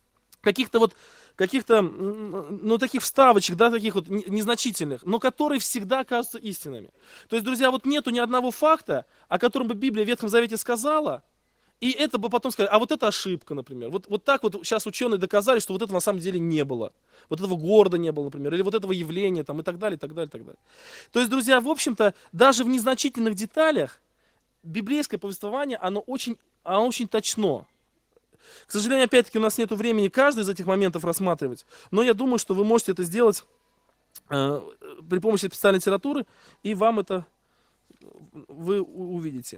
A: ну, таких вставочек, да, таких вот незначительных, но которые всегда оказываются истинными. То есть, друзья, вот нету ни одного факта, о котором бы Библия в Ветхом Завете сказала, и это бы потом сказали, а вот это ошибка, например. Вот так вот сейчас ученые доказали, что вот этого на самом деле не было. Вот этого города не было, например, или вот этого явления, там, и так далее, и так далее, и так далее. То есть, друзья, в общем-то, даже в незначительных деталях библейское повествование, оно очень точно. К сожалению, опять-таки, у нас нет времени каждый из этих моментов рассматривать, но я думаю, что вы можете это сделать при помощи специальной литературы, и вам это вы увидите.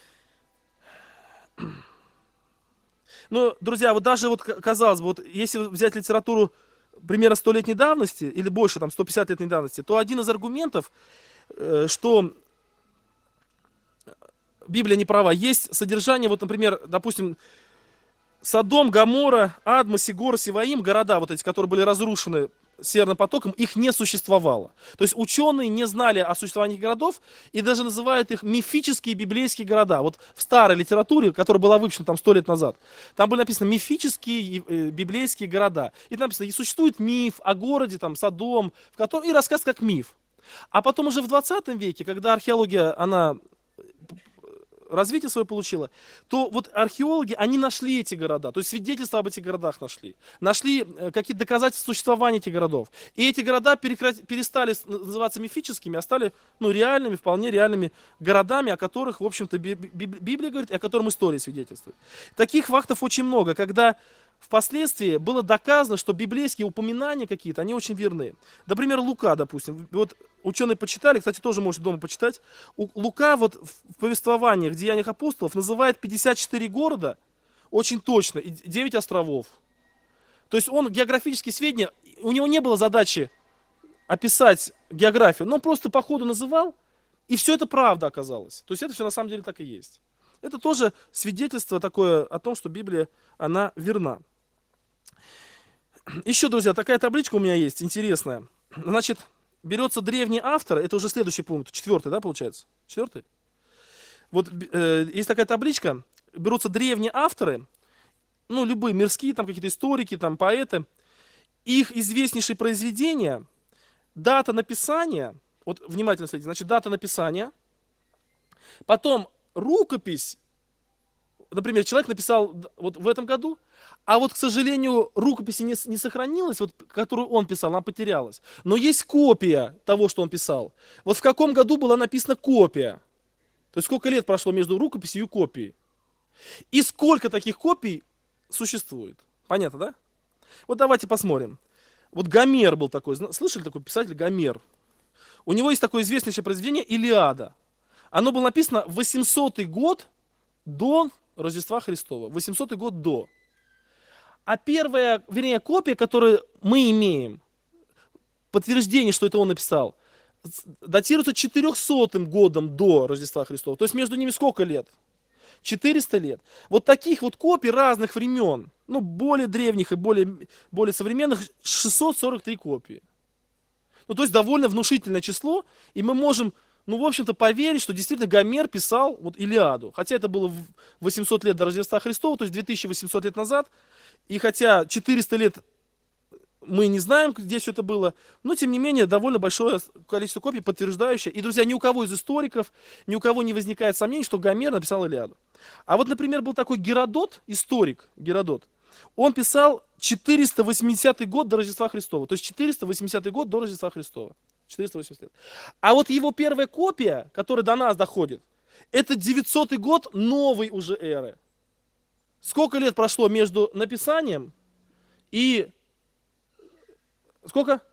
A: Но, друзья, вот даже вот, казалось бы, вот если взять литературу примерно 100-летней давности, или больше, там, 150-летней давности, то один из аргументов, что Библия не права, есть содержание, вот, например, допустим, Содом, Гоморра, Адма, Сигор, Сиваим, города вот эти, которые были разрушены Северным потоком, их не существовало. То есть ученые не знали о существовании городов и даже называют их мифические библейские города. Вот в старой литературе, которая была выпущена там 100 лет назад, там были написаны мифические библейские города. И там написано, и существует миф о городе, там, Содом, в котором и рассказ как миф. А потом уже в 20 веке, когда археология, она развитие свое получила, то вот археологи, они нашли эти города, то есть свидетельства об этих городах нашли какие-то доказательства существования этих городов. И эти города перестали называться мифическими, а стали, ну, реальными, вполне реальными городами, о которых, в общем-то, Библия говорит, и о котором история свидетельствует. Таких фактов очень много, когда впоследствии было доказано, что библейские упоминания какие-то, они очень верны. Например, Лука, допустим. Вот ученые почитали, кстати, тоже можете дома почитать. Лука вот в повествованиях, в Деяниях апостолов называет 54 города очень точно и 9 островов. То есть он географические сведения, у него не было задачи описать географию, но он просто по ходу называл, и все это правда оказалось. То есть это все на самом деле так и есть. Это тоже свидетельство такое о том, что Библия, она верна. Еще, друзья, такая табличка у меня есть, интересная. Значит, берется древний автор, это уже следующий пункт, 4, да, получается? 4? Вот есть такая табличка, берутся древние авторы, ну, любые мирские, там какие-то историки, там поэты, их известнейшие произведения, дата написания, вот внимательно следите, значит, дата написания, потом рукопись, например, человек написал вот в этом году, а вот, к сожалению, рукописи не сохранилась, вот, которую он писал, она потерялась. Но есть копия того, что он писал. Вот в каком году была написана копия? То есть сколько лет прошло между рукописью и копией? И сколько таких копий существует? Понятно, да? Вот давайте посмотрим. Вот Гомер был такой, слышали такой писатель Гомер? У него есть такое известнейшее произведение «Илиада». Оно было написано в 800 год до Рождества Христова. 800 год до. А первая, вернее, копия, которую мы имеем, подтверждение, что это он написал, датируется 400 годом до Рождества Христова. То есть между ними сколько лет? 400 лет. Вот таких вот копий разных времен, ну, более древних и более современных, 643 копии. Ну, то есть довольно внушительное число, и мы можем ну, в общем-то, поверить, что действительно Гомер писал вот Илиаду. Хотя это было 800 лет до Рождества Христова, то есть 2800 лет назад. И хотя 400 лет мы не знаем, где все это было, но, тем не менее, довольно большое количество копий, подтверждающее. И, друзья, ни у кого из историков, ни у кого не возникает сомнений, что Гомер написал Илиаду. А вот, например, был такой Геродот, историк Геродот. Он писал 480 год до Рождества Христова. То есть 480 год до Рождества Христова. 480 лет. А вот его первая копия, которая до нас доходит, это 900 год новой уже эры. Сколько лет прошло между написанием и... Сколько?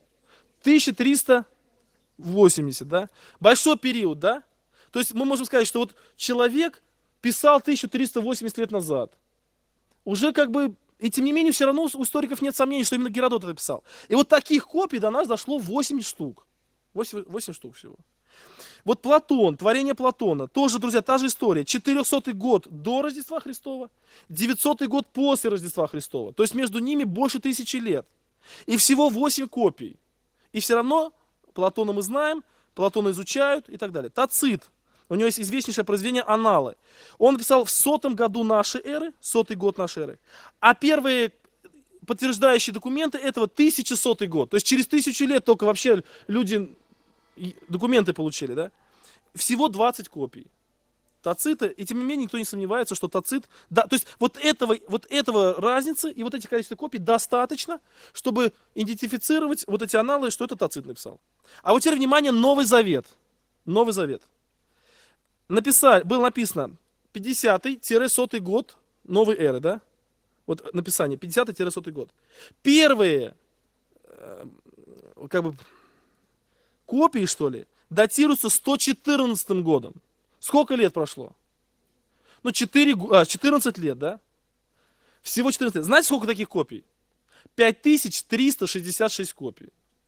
A: 1380, да? Большой период, да? То есть мы можем сказать, что вот человек писал 1380 лет назад. Уже как бы, и тем не менее, все равно у историков нет сомнений, что именно Геродот это писал. И вот таких копий до нас дошло 8 штук. 8 штук всего. Вот Платон, творение Платона, тоже, друзья, та же история. 400 год до Рождества Христова, 900 год после Рождества Христова. То есть между ними больше 1000 лет. И всего 8 копий. И все равно Платона мы знаем, Платона изучают и так далее. Тацит. У него есть известнейшее произведение «Аналы». Он написал в 100 году нашей эры, 100-й год нашей эры. А первые подтверждающие документы этого 1100 год. То есть через 1000 лет только вообще люди документы получили, да? Всего 20 копий Тацита, и тем не менее никто не сомневается, что Тацит, да, то есть вот этого разницы и вот этих количества копий достаточно, чтобы идентифицировать вот эти аналы, что это Тацит написал. А вот теперь, внимание, Новый Завет. Новый Завет. Было написано 50-100 год новой эры, да? Вот написание, 50-100 год. Первые, как бы, копии, что ли, датируются 114 годом. Сколько лет прошло? Ну, 14 лет, да? Всего 14 лет. Знаете, сколько таких копий? 5366 копий.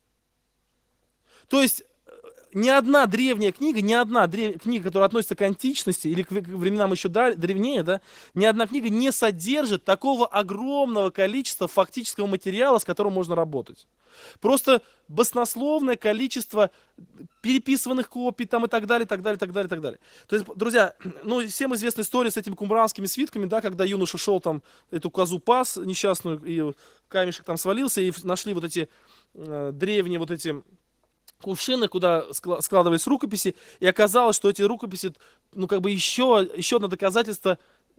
A: То есть, ни одна древняя книга, книга, которая относится к античности или к временам еще древнее, да, ни одна книга не содержит такого огромного количества фактического материала, с которым можно работать. Просто баснословное количество переписыванных копий там и так далее, так далее, так далее, так далее. То есть, друзья, ну, всем известна история с этими кумранскими свитками, да, когда юноша шел там, эту козу пас несчастную, и камешек там свалился, и нашли вот эти древние вот эти кувшины, куда складывались рукописи, и оказалось, что эти рукописи, ну, как бы еще одно доказательство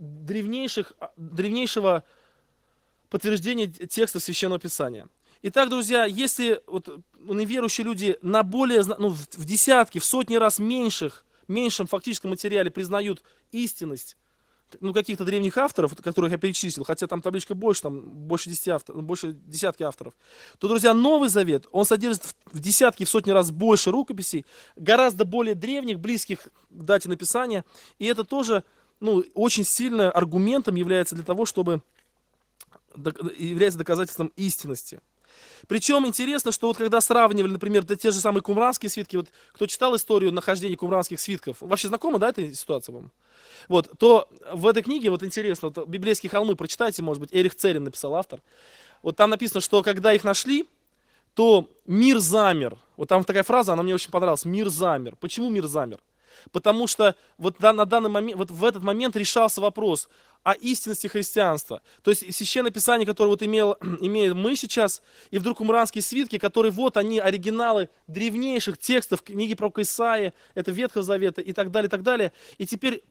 A: древнейшего подтверждения текстов Священного Писания. Итак, друзья, если вот неверующие люди на более, ну, в десятки, в сотни раз меньшем фактическом материале признают истинность, ну, каких-то древних авторов, которых я перечислил, хотя там табличка больше, там больше десятки авторов, то, друзья, Новый Завет, он содержит в десятки, в сотни раз больше рукописей, гораздо более древних, близких к дате написания, и это тоже, ну, очень сильно аргументом является для того, чтобы является доказательством истинности. Причем интересно, что вот когда сравнивали, например, те же самые кумранские свитки, вот кто читал историю нахождения кумранских свитков, вообще знакома, да, эта ситуация вам? Вот, то в этой книге, вот интересно, вот, «Библейские холмы» прочитайте, может быть, Эрих Церин написал, автор. Вот там написано, что когда их нашли, то мир замер. Вот там такая фраза, она мне очень понравилась, мир замер. Почему мир замер? Потому что вот на данный момент, вот в этот момент решался вопрос о истинности христианства. То есть Священное Писание, которое вот имеем мы сейчас, и вдруг умранские свитки, которые вот они, оригиналы древнейших текстов книги пророка Исаии, это Ветхого Завета и так далее, и так далее. И теперь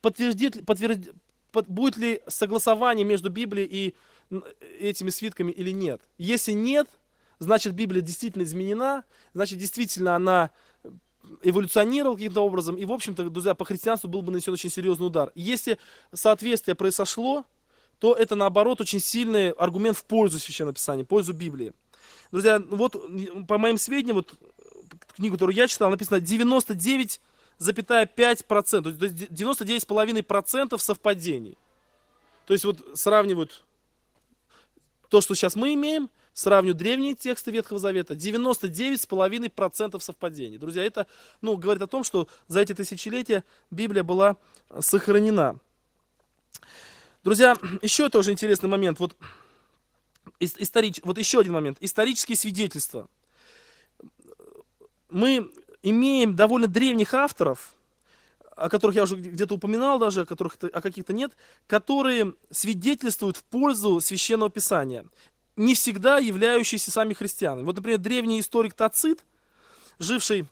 A: будет ли согласование между Библией и этими свитками или нет. Если нет, значит Библия действительно изменена, значит действительно она эволюционировал каким-то образом, и, в общем-то, друзья, по христианству был бы нанесен очень серьезный удар. Если соответствие произошло, то это, наоборот, очень сильный аргумент в пользу Священного Писания, в пользу Библии. Друзья, вот, по моим сведениям, вот, книгу, которую я читал, написано 99,5%, то есть 99,5% совпадений. То есть, вот, сравнивают то, что сейчас мы имеем, сравню древние тексты Ветхого Завета, 99,5% совпадений. Друзья, это, ну, говорит о том, что за эти тысячелетия Библия была сохранена. Друзья, еще тоже интересный момент. Вот еще один момент. Исторические свидетельства. Мы имеем довольно древних авторов, о которых я уже где-то упоминал даже, о каких-то нет, которые свидетельствуют в пользу Священного Писания, не всегда являющиеся сами христианами. Вот, например, древний историк Тацит, живший,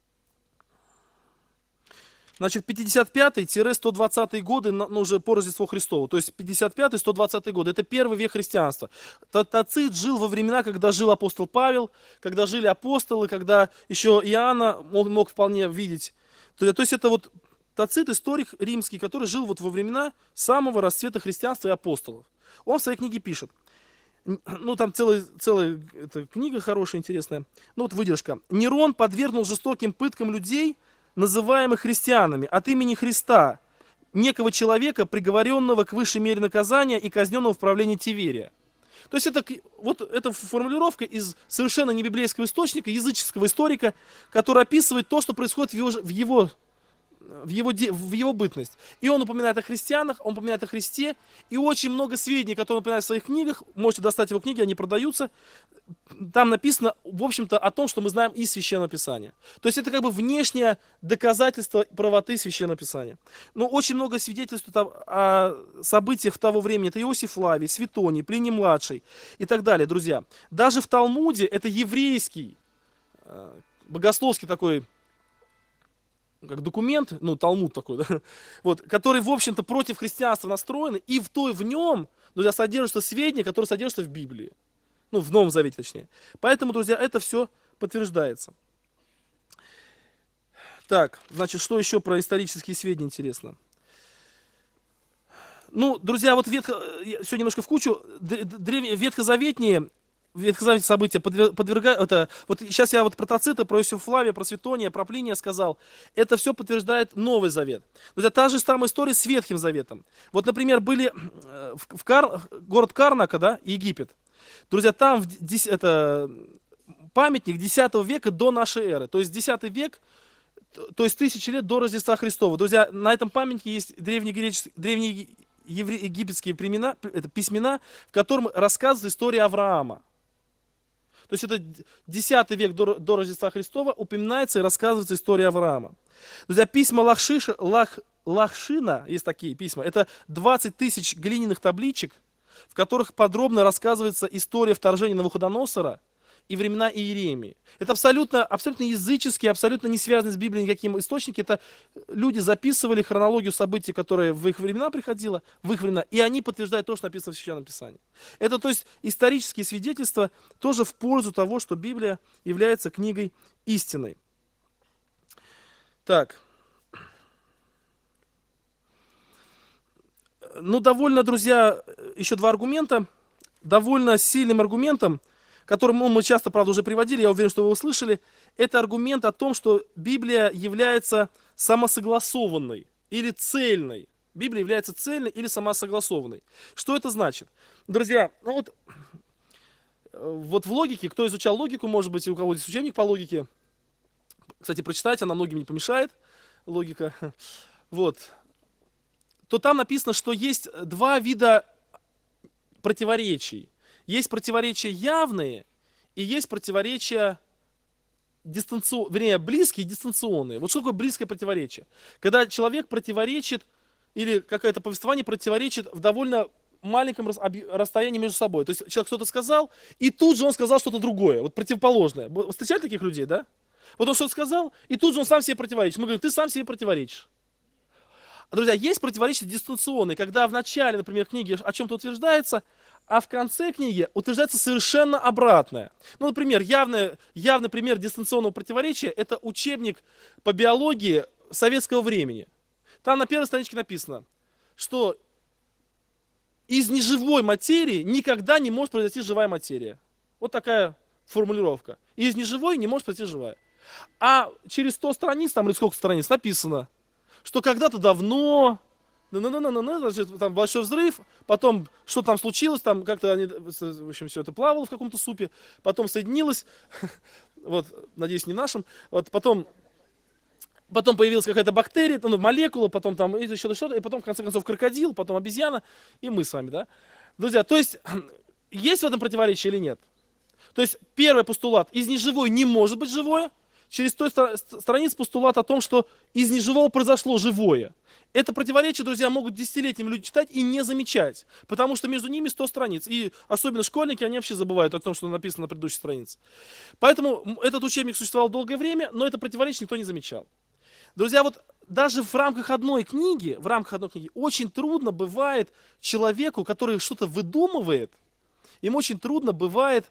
A: значит, 55-120 годы, уже по Рождеству Христову, то есть 55-120 годы, это первый век христианства. Тацит жил во времена, когда жил апостол Павел, когда жили апостолы, когда еще Иоанна мог вполне видеть. То есть это вот Тацит, историк римский, который жил вот во времена самого расцвета христианства и апостолов. Он в своей книге пишет, ну там целая книга хорошая, интересная, ну вот выдержка. Нерон подвергнул жестоким пыткам людей, называемых христианами, от имени Христа, некого человека, приговоренного к высшей мере наказания и казненного в правлении Тиверия. То есть это формулировка из совершенно не библейского источника, языческого историка, который описывает то, что происходит в его бытность. И он упоминает о христианах, он упоминает о Христе, и очень много сведений, которые он упоминает в своих книгах, можете достать его книги, они продаются, там написано, в общем-то, о том, что мы знаем из Священного Писания. То есть это как бы внешнее доказательство правоты Священного Писания. Но очень много свидетельств о событиях того времени. Это Иосиф Флавий, Светоний, Плиний-младший и так далее, друзья. Даже в Талмуде, это еврейский, богословский такой, как документ, ну, Талмуд такой, да, вот, который, в общем-то, против христианства настроен, и в нем, друзья, содержатся сведения, которые содержатся в Библии. Ну, в Новом Завете, точнее. Поэтому, друзья, это все подтверждается. Так, значит, что еще про исторические сведения интересно? Ну, друзья, вот все немножко в кучу. Ветхозаветные события подвергают, вот сейчас я вот про Тацита, про Иосифа Флавия, про Светония, про Плиния сказал, это все подтверждает Новый Завет. Друзья, та же самая история с Ветхим Заветом. Вот, например, были город Карнака, да, Египет. Друзья, там памятник 10 века до нашей эры, то есть 10 век, то есть 1000 лет до Рождества Христова. Друзья, на этом памятнике есть древние египетские письмена, в котором рассказывается история Авраама. То есть это 10 век до Рождества Христова, упоминается и рассказывается история Авраама. Друзья, письма Лахшина, есть такие письма, это 20 тысяч глиняных табличек, в которых подробно рассказывается история вторжения Навуходоносора и времена Иеремии. Это абсолютно языческие, абсолютно не связанные с Библией никаким источники. Это люди записывали хронологию событий, которые в их времена приходило, и они подтверждают то, что написано в Священном Писании. Это, то есть, исторические свидетельства тоже в пользу того, что Библия является книгой истинной. Так. Ну, довольно, друзья, еще два аргумента. Довольно сильным аргументом, который мы часто, правда, уже приводили, я уверен, что вы услышали, это аргумент о том, что Библия является самосогласованной или цельной. Библия является цельной или самосогласованной. Что это значит? Друзья, ну вот в логике, кто изучал логику, может быть, у кого-то есть учебник по логике, кстати, прочитайте, она многим не помешает, логика, вот, то там написано, что есть два вида противоречий. Есть противоречия явные и есть противоречия близкие и дистанционные. Вот что такое близкое противоречие? Когда человек противоречит, или какое-то повествование противоречит в довольно маленьком расстоянии между собой. То есть человек что-то сказал, и тут же он сказал что-то другое, вот противоположное. Вы встречали таких людей, да? Вот он что-то сказал, и тут же он сам себе противоречит. Мы говорим, ты сам себе противоречишь. Друзья, есть противоречия дистанционные, когда в начале, например, книги о чем-то утверждается, а в конце книги утверждается совершенно обратное. Ну, например, явный пример дистанционного противоречия – это учебник по биологии советского времени. Там на первой страничке написано, что из неживой материи никогда не может произойти живая материя. Вот такая формулировка. Из неживой не может произойти живая. А через 100 страниц, там или сколько страниц, написано, что когда-то давно, значит, там большой взрыв, потом что там случилось, там как-то они, в общем, все это плавало в каком-то супе, потом соединилось, вот, надеюсь, не нашим, вот, потом появилась какая-то бактерия, молекула, потом там еще что-то, и потом, в конце концов, крокодил, потом обезьяна, и мы с вами, да. Друзья, то есть, есть в этом противоречие или нет? То есть, первый постулат, из неживой не может быть живое, через 100 страниц постулат о том, что из неживого произошло живое. Это противоречие, друзья, могут десятилетиями люди читать и не замечать, потому что между ними 100 страниц. И особенно школьники, они вообще забывают о том, что написано на предыдущей странице. Поэтому этот учебник существовал долгое время, но это противоречие никто не замечал. Друзья, вот даже в рамках одной книги, очень трудно бывает человеку, который что-то выдумывает, им очень трудно бывает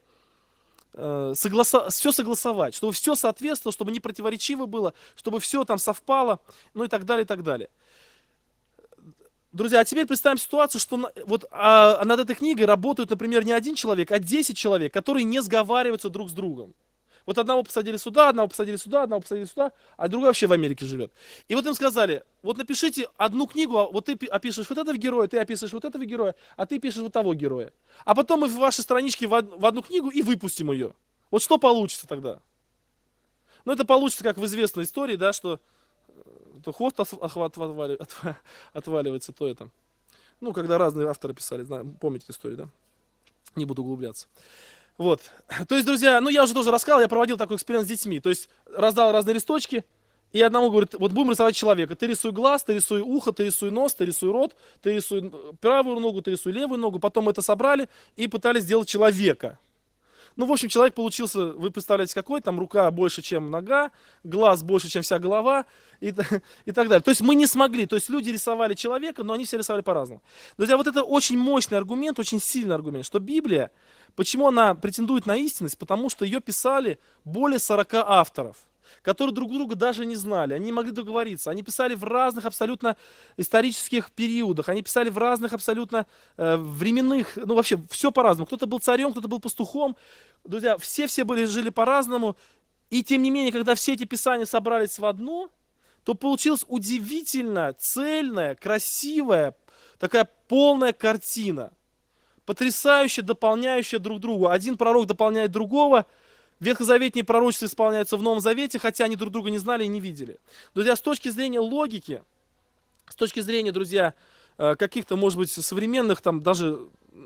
A: все согласовать, чтобы все соответствовало, чтобы не противоречиво было, чтобы все там совпало, ну и так далее, и так далее. Друзья, а теперь представим ситуацию, что над этой книгой работают, например, не один человек, а 10 человек, которые не сговариваются друг с другом. Вот одного посадили сюда, одного посадили сюда, одного посадили сюда, а другой вообще в Америке живет. И вот им сказали, вот напишите одну книгу, вот ты опишешь вот этого героя, ты описываешь вот этого героя, а ты пишешь вот того героя. А потом мы в ваши странички в одну книгу и выпустим ее. Вот что получится тогда? Ну, это получится, как в известной истории, да, что то хвост отваливается, то это. Ну, когда разные авторы писали, помните историю, да? Не буду углубляться. Вот. То есть, друзья, ну я уже тоже рассказал, я проводил такой эксперимент с детьми. То есть раздал разные листочки, и одному говорит, вот будем рисовать человека. Ты рисуй глаз, ты рисуй ухо, ты рисуй нос, ты рисуй рот, ты рисуй правую ногу, ты рисуй левую ногу. Потом мы это собрали и пытались сделать человека. Ну, в общем, человек получился, вы представляете, какой, там рука больше, чем нога, глаз больше, чем вся голова и так далее. То есть мы не смогли, то есть люди рисовали человека, но они все рисовали по-разному. Друзья, вот это очень мощный аргумент, очень сильный аргумент, что Библия, почему она претендует на истинность? Потому что ее писали более 40 авторов, которые друг друга даже не знали, они не могли договориться, они писали в разных абсолютно исторических периодах, они писали в разных абсолютно временных, ну вообще все по-разному. Кто-то был царем, кто-то был пастухом. Друзья, все жили по-разному, и тем не менее, когда все эти писания собрались в одно, то получилась удивительно цельная, красивая, такая полная картина, потрясающе дополняющая друг друга. Один пророк дополняет другого, ветхозаветные пророчества исполняются в Новом Завете, хотя они друг друга не знали и не видели. Друзья, с точки зрения логики, с точки зрения, друзья, каких-то, может быть, современных, там, даже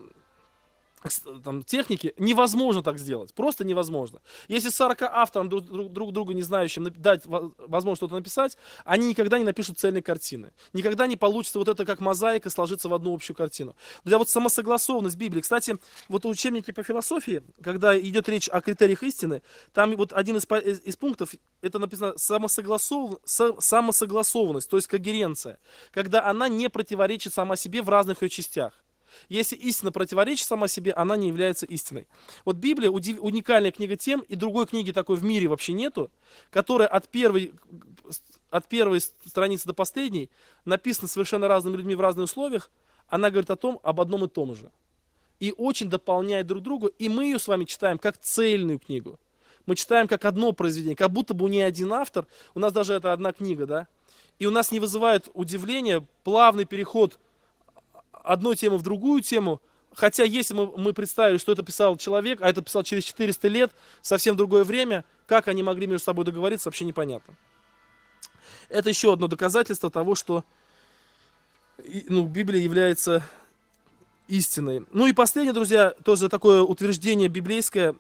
A: там, техники, невозможно так сделать. Просто невозможно. Если 40 авторам друг друга не знающим дать возможность что-то написать, они никогда не напишут цельной картины. Никогда не получится вот это как мозаика сложиться в одну общую картину. Друзья, вот самосогласованность Библии. Кстати, вот в учебнике по философии, когда идет речь о критериях истины, там вот один из пунктов, это написано самосогласованность, то есть когеренция, когда она не противоречит сама себе в разных ее частях. Если истина противоречит сама себе, она не является истиной. Вот Библия уникальная книга тем, и другой книги такой в мире вообще нету, которая от первой страницы до последней написана совершенно разными людьми в разных условиях, она говорит об одном и том же. И очень дополняет друг друга, и мы ее с вами читаем как цельную книгу. Мы читаем как одно произведение, как будто бы у нее один автор, у нас даже это одна книга, да, и у нас не вызывает удивления плавный переход одной темы в другую тему, хотя если мы представили, что это писал человек, а это писал через 400 лет, совсем другое время, как они могли между собой договориться, вообще непонятно. Это еще одно доказательство того, что Библия является истиной. Ну и последнее, друзья, тоже такое утверждение библейской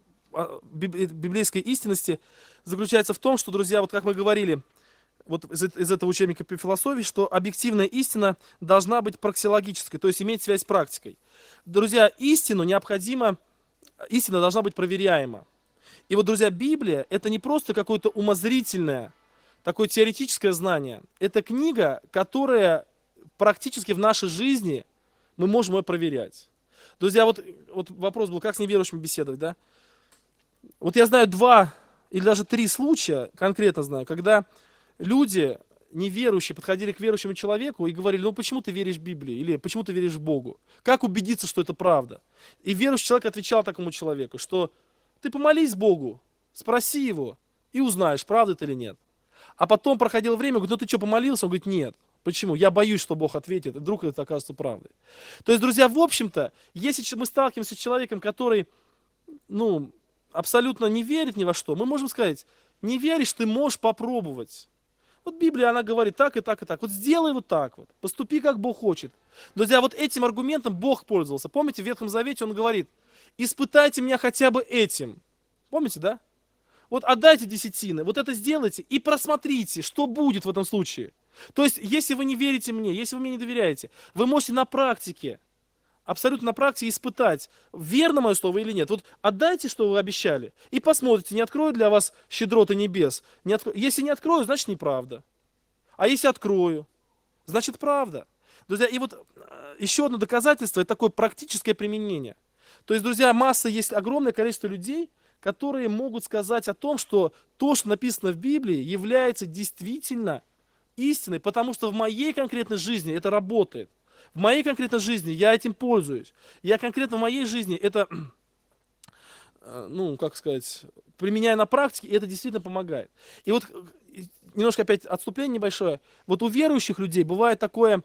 A: истинности заключается в том, что, друзья, вот как мы говорили, вот из этого учебника по философии, что объективная истина должна быть праксиологической, то есть иметь связь с практикой. Друзья, истина должна быть проверяема. И вот, друзья, Библия – это не просто какое-то умозрительное, такое теоретическое знание. Это книга, которая практически в нашей жизни мы можем ее проверять. Друзья, вот вопрос был, как с неверующими беседовать, да? Вот я знаю 2 или даже 3 случая, конкретно знаю, когда люди, неверующие, подходили к верующему человеку и говорили, ну почему ты веришь в Библию? Или почему ты веришь в Богу? Как убедиться, что это правда? И верующий человек отвечал такому человеку, что ты помолись Богу, спроси его и узнаешь, правда это или нет. А потом проходило время, говорит, ну ты что, помолился? Он говорит, нет. Почему? Я боюсь, что Бог ответит, и вдруг это окажется правдой. То есть, друзья, в общем-то, если мы сталкиваемся с человеком, который, абсолютно не верит ни во что, мы можем сказать, не веришь, ты можешь попробовать. Вот Библия, она говорит так и так и так. Вот сделай вот так вот. Поступи, как Бог хочет. Друзья, вот этим аргументом Бог пользовался. Помните, в Ветхом Завете он говорит, испытайте меня хотя бы этим. Помните, да? Вот отдайте десятины, вот это сделайте и просмотрите, что будет в этом случае. То есть, если вы не верите мне, если вы мне не доверяете, вы можете на практике, абсолютно на практике испытать, верно мое слово или нет. Вот отдайте, что вы обещали, и посмотрите, не открою для вас щедроты небес. Если не открою, значит неправда. А если открою, значит правда. Друзья, и вот еще одно доказательство, это такое практическое применение. То есть, друзья, есть огромное количество людей, которые могут сказать о том, что то, что написано в Библии, является действительно истиной, потому что в моей конкретной жизни это работает. В моей конкретной жизни я этим пользуюсь. Я конкретно в моей жизни это, как сказать, применяю на практике, и это действительно помогает. И вот немножко опять отступление небольшое. Вот у верующих людей бывает такое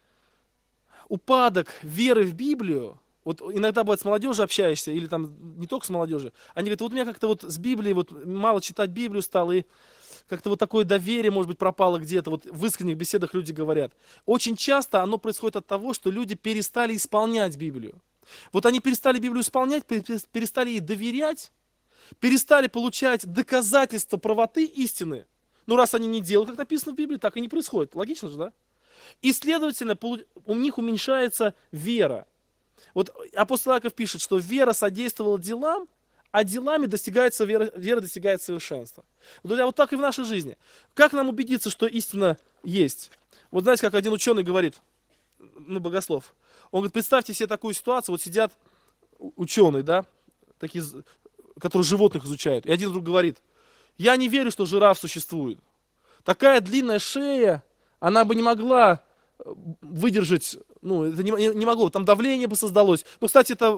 A: упадок веры в Библию. Вот иногда бывает с молодежью общаешься, или там не только с молодежью. Они говорят, вот у меня как-то вот с Библией, вот мало читать Библию стал, и как-то вот такое доверие, может быть, пропало где-то. Вот в искренних беседах люди говорят. Очень часто оно происходит от того, что люди перестали исполнять Библию. Вот они перестали Библию исполнять, перестали ей доверять, перестали получать доказательства правоты истины. Ну, раз они не делают, как написано в Библии, так и не происходит. Логично же, да? И, следовательно, у них уменьшается вера. Вот апостол Иаков пишет, что вера содействовала делам, а делами вера достигает совершенства. Друзья, вот так и в нашей жизни. Как нам убедиться, что истина есть? Вот знаете, как один ученый говорит, богослов, он говорит, представьте себе такую ситуацию, вот сидят ученые, да, такие, которые животных изучают, и один вдруг говорит, я не верю, что жираф существует. Такая длинная шея, она бы не могла выдержать, это не могло, там давление бы создалось. Ну, кстати, это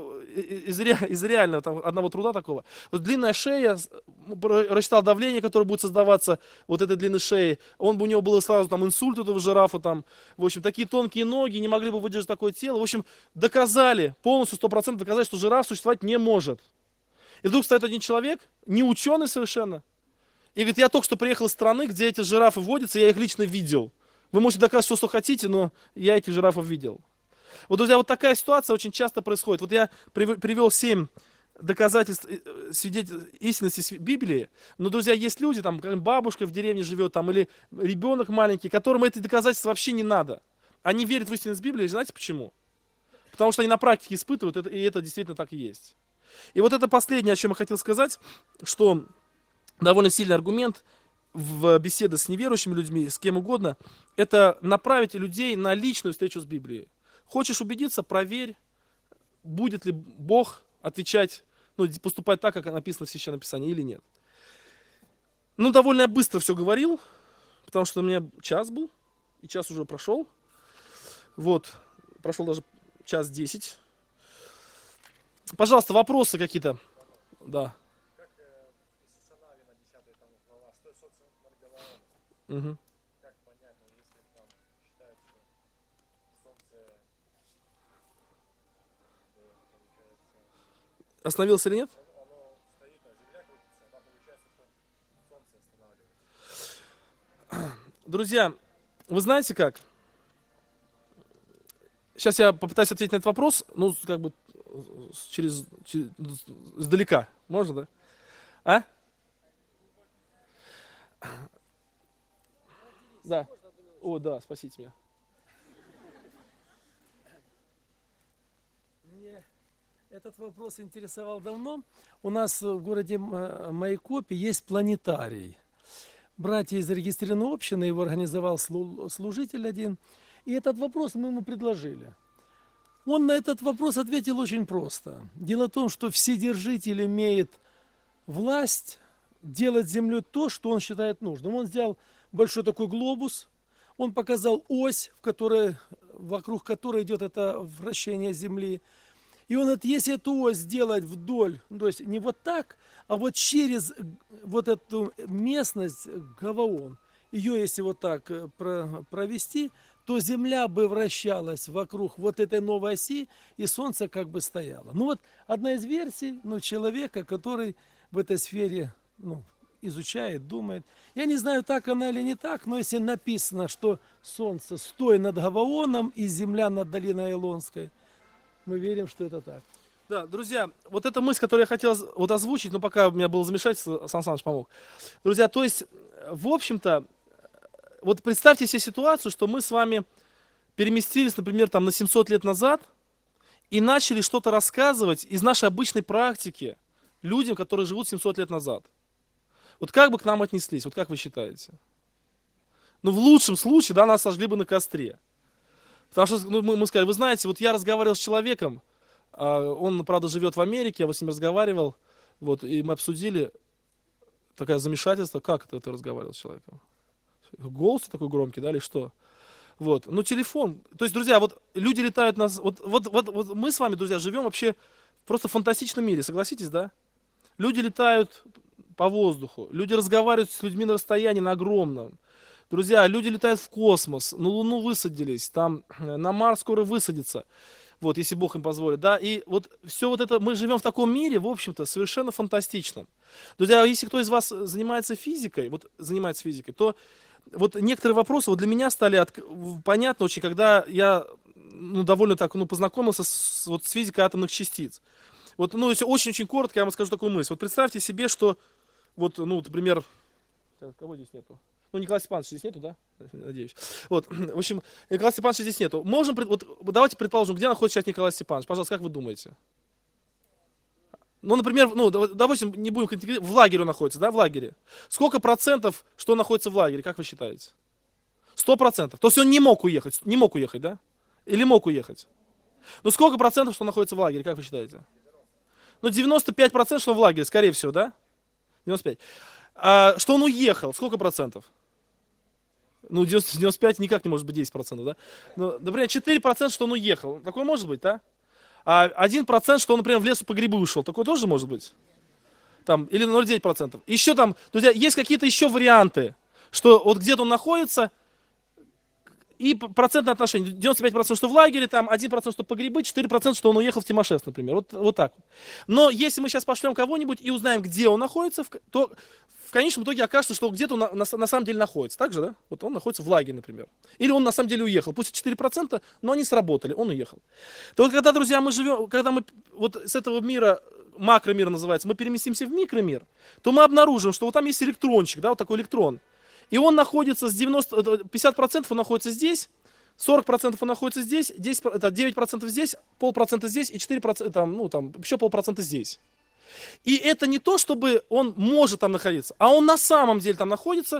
A: из реального там, одного труда такого. Вот длинная шея, рассчитал давление, которое будет создаваться вот этой длинной шеи. У него было сразу там инсульт этого жирафа, там, в общем, такие тонкие ноги, не могли бы выдержать такое тело. В общем, доказали, полностью 100% доказали, что жираф существовать не может. И вдруг стоит один человек, не ученый совершенно, и говорит, я только что приехал из страны, где эти жирафы водятся, я их лично видел. Вы можете доказать все, что хотите, но я этих жирафов видел. Вот, друзья, вот такая ситуация очень часто происходит. Вот я привел 7 доказательств истинности Библии, но, друзья, есть люди, там, бабушка в деревне живет, там, или ребенок маленький, которым эти доказательства вообще не надо. Они верят в истинность Библии, знаете почему? Потому что они на практике испытывают, и это действительно так и есть. И вот это последнее, о чем я хотел сказать, что довольно сильный аргумент в беседе с неверующими людьми, с кем угодно, это направить людей на личную встречу с Библией. Хочешь убедиться, проверь, будет ли Бог отвечать, поступать так, как написано в Священном Писании, или нет. Довольно я быстро все говорил, потому что у меня час был, и час уже прошел. Вот, прошел даже час 10. Пожалуйста, вопросы какие-то? Да. Угу.
B: Как понять, если там считают, что солнце получается,
A: Остановился или нет?
B: оно стоит, а земля крутится, а получается, что солнце останавливается.
A: Друзья, вы знаете как? Сейчас я попытаюсь ответить на этот вопрос, издалека. Можно, да? А? Да. О, да, спасите меня.
C: Мне этот вопрос интересовал давно. У нас в городе Майкопе есть планетарий. Братья из зарегистрированной общины, его организовал служитель один. И этот вопрос мы ему предложили. Он на этот вопрос ответил очень просто. Дело в том, что Вседержитель имеет власть делать с землей то, что он считает нужным. Он взял большой такой глобус, он показал ось, вокруг которой идет это вращение Земли. И он говорит, если эту ось сделать вдоль, то есть не вот так, а вот через вот эту местность Гаваон, ее если вот так провести, то Земля бы вращалась вокруг вот этой новой оси, и Солнце как бы стояло. Одна из версий человека, который в этой сфере изучает, думает. Я не знаю, так она или не так, но если написано, что Солнце стоит над Гаваоном и Земля над долиной Илонской, мы верим, что это так.
A: Да, друзья, вот эта мысль, которую я хотел вот озвучить, но пока у меня было замешательство, Сан Саныч помог. Друзья, то есть, в общем-то, вот представьте себе ситуацию, что мы с вами переместились, например, там на 700 лет назад и начали что-то рассказывать из нашей обычной практики людям, которые живут 700 лет назад. Вот как бы к нам отнеслись? Вот как вы считаете? Ну, в лучшем случае, да, нас сожгли бы на костре. Потому что ну, мы сказали, вы знаете, вот я разговаривал с человеком, он, правда, живет в Америке, я вот с ним разговаривал, вот, и мы обсудили такое замешательство, как это ты разговаривал с человеком? Голос такой громкий, да, или что? Вот, ну, телефон. То есть, друзья, вот люди летают нас, вот мы с вами, друзья, живем вообще в просто фантастичном мире, согласитесь, да? Люди летают по воздуху, люди разговаривают с людьми на расстоянии, на огромном. Друзья, люди летают в космос, на Луну высадились, там на Марс скоро высадится, вот, если Бог им позволит, да, и вот все вот это, мы живем в таком мире, в общем-то, совершенно фантастичном. Друзья, если кто из вас занимается физикой, вот, занимается физикой, то вот некоторые вопросы вот для меня стали понятны очень, когда я, ну, довольно так, ну, познакомился вот, с физикой атомных частиц. Вот, ну, если очень-очень коротко, я вам скажу такую мысль. Вот представьте себе, что, вот, ну, например, кого здесь нету? Ну, Николая Степановича здесь нету, да? Надеюсь. Вот, в общем, Николая Степановича здесь нету. Можем, вот, давайте предположим, где находится сейчас Николай Степанович? Пожалуйста, как вы думаете? Ну, например, ну, допустим, не будем в лагере он находится, да, в лагере. Сколько процентов, что он находится в лагере, как вы считаете? 100%. То есть он не мог уехать, да? Или мог уехать? Ну, сколько процентов, что он находится в лагере, как вы считаете? Ну, 95%, что он в лагере, скорее всего, да? 95. А что он уехал, сколько процентов? Ну, 95 никак не может быть 10%, да? Ну, например, 4%, что он уехал. Такое может быть, да? А 1%, что он, например, в лесу по грибы ушел. Такое тоже может быть? Там, или 0,9%. Еще там, друзья, есть какие-то еще варианты, что вот где-то он находится, и процентное отношение. 95%, что в лагере, там 1%, что по грибы, 4%, что он уехал в Тимошевск, например. Вот так. Но если мы сейчас пошлем кого-нибудь и узнаем, где он находится, то в конечном итоге окажется, что где-то он на самом деле находится. Так же, да? Вот он находится в лагере, например. Или он на самом деле уехал. Пусть 4%, но они сработали, он уехал. То вот когда, друзья, мы живем, когда мы вот с этого мира, макромир называется, мы переместимся в микромир, то мы обнаружим, что вот там есть электрончик, да, вот такой электрон. И он находится с 50% он находится здесь, 40% он находится здесь, 10, это 9% здесь, полпроцента здесь и 4%, там, ну, там, еще полпроцента здесь. И это не то, чтобы он может там находиться, а он на самом деле там находится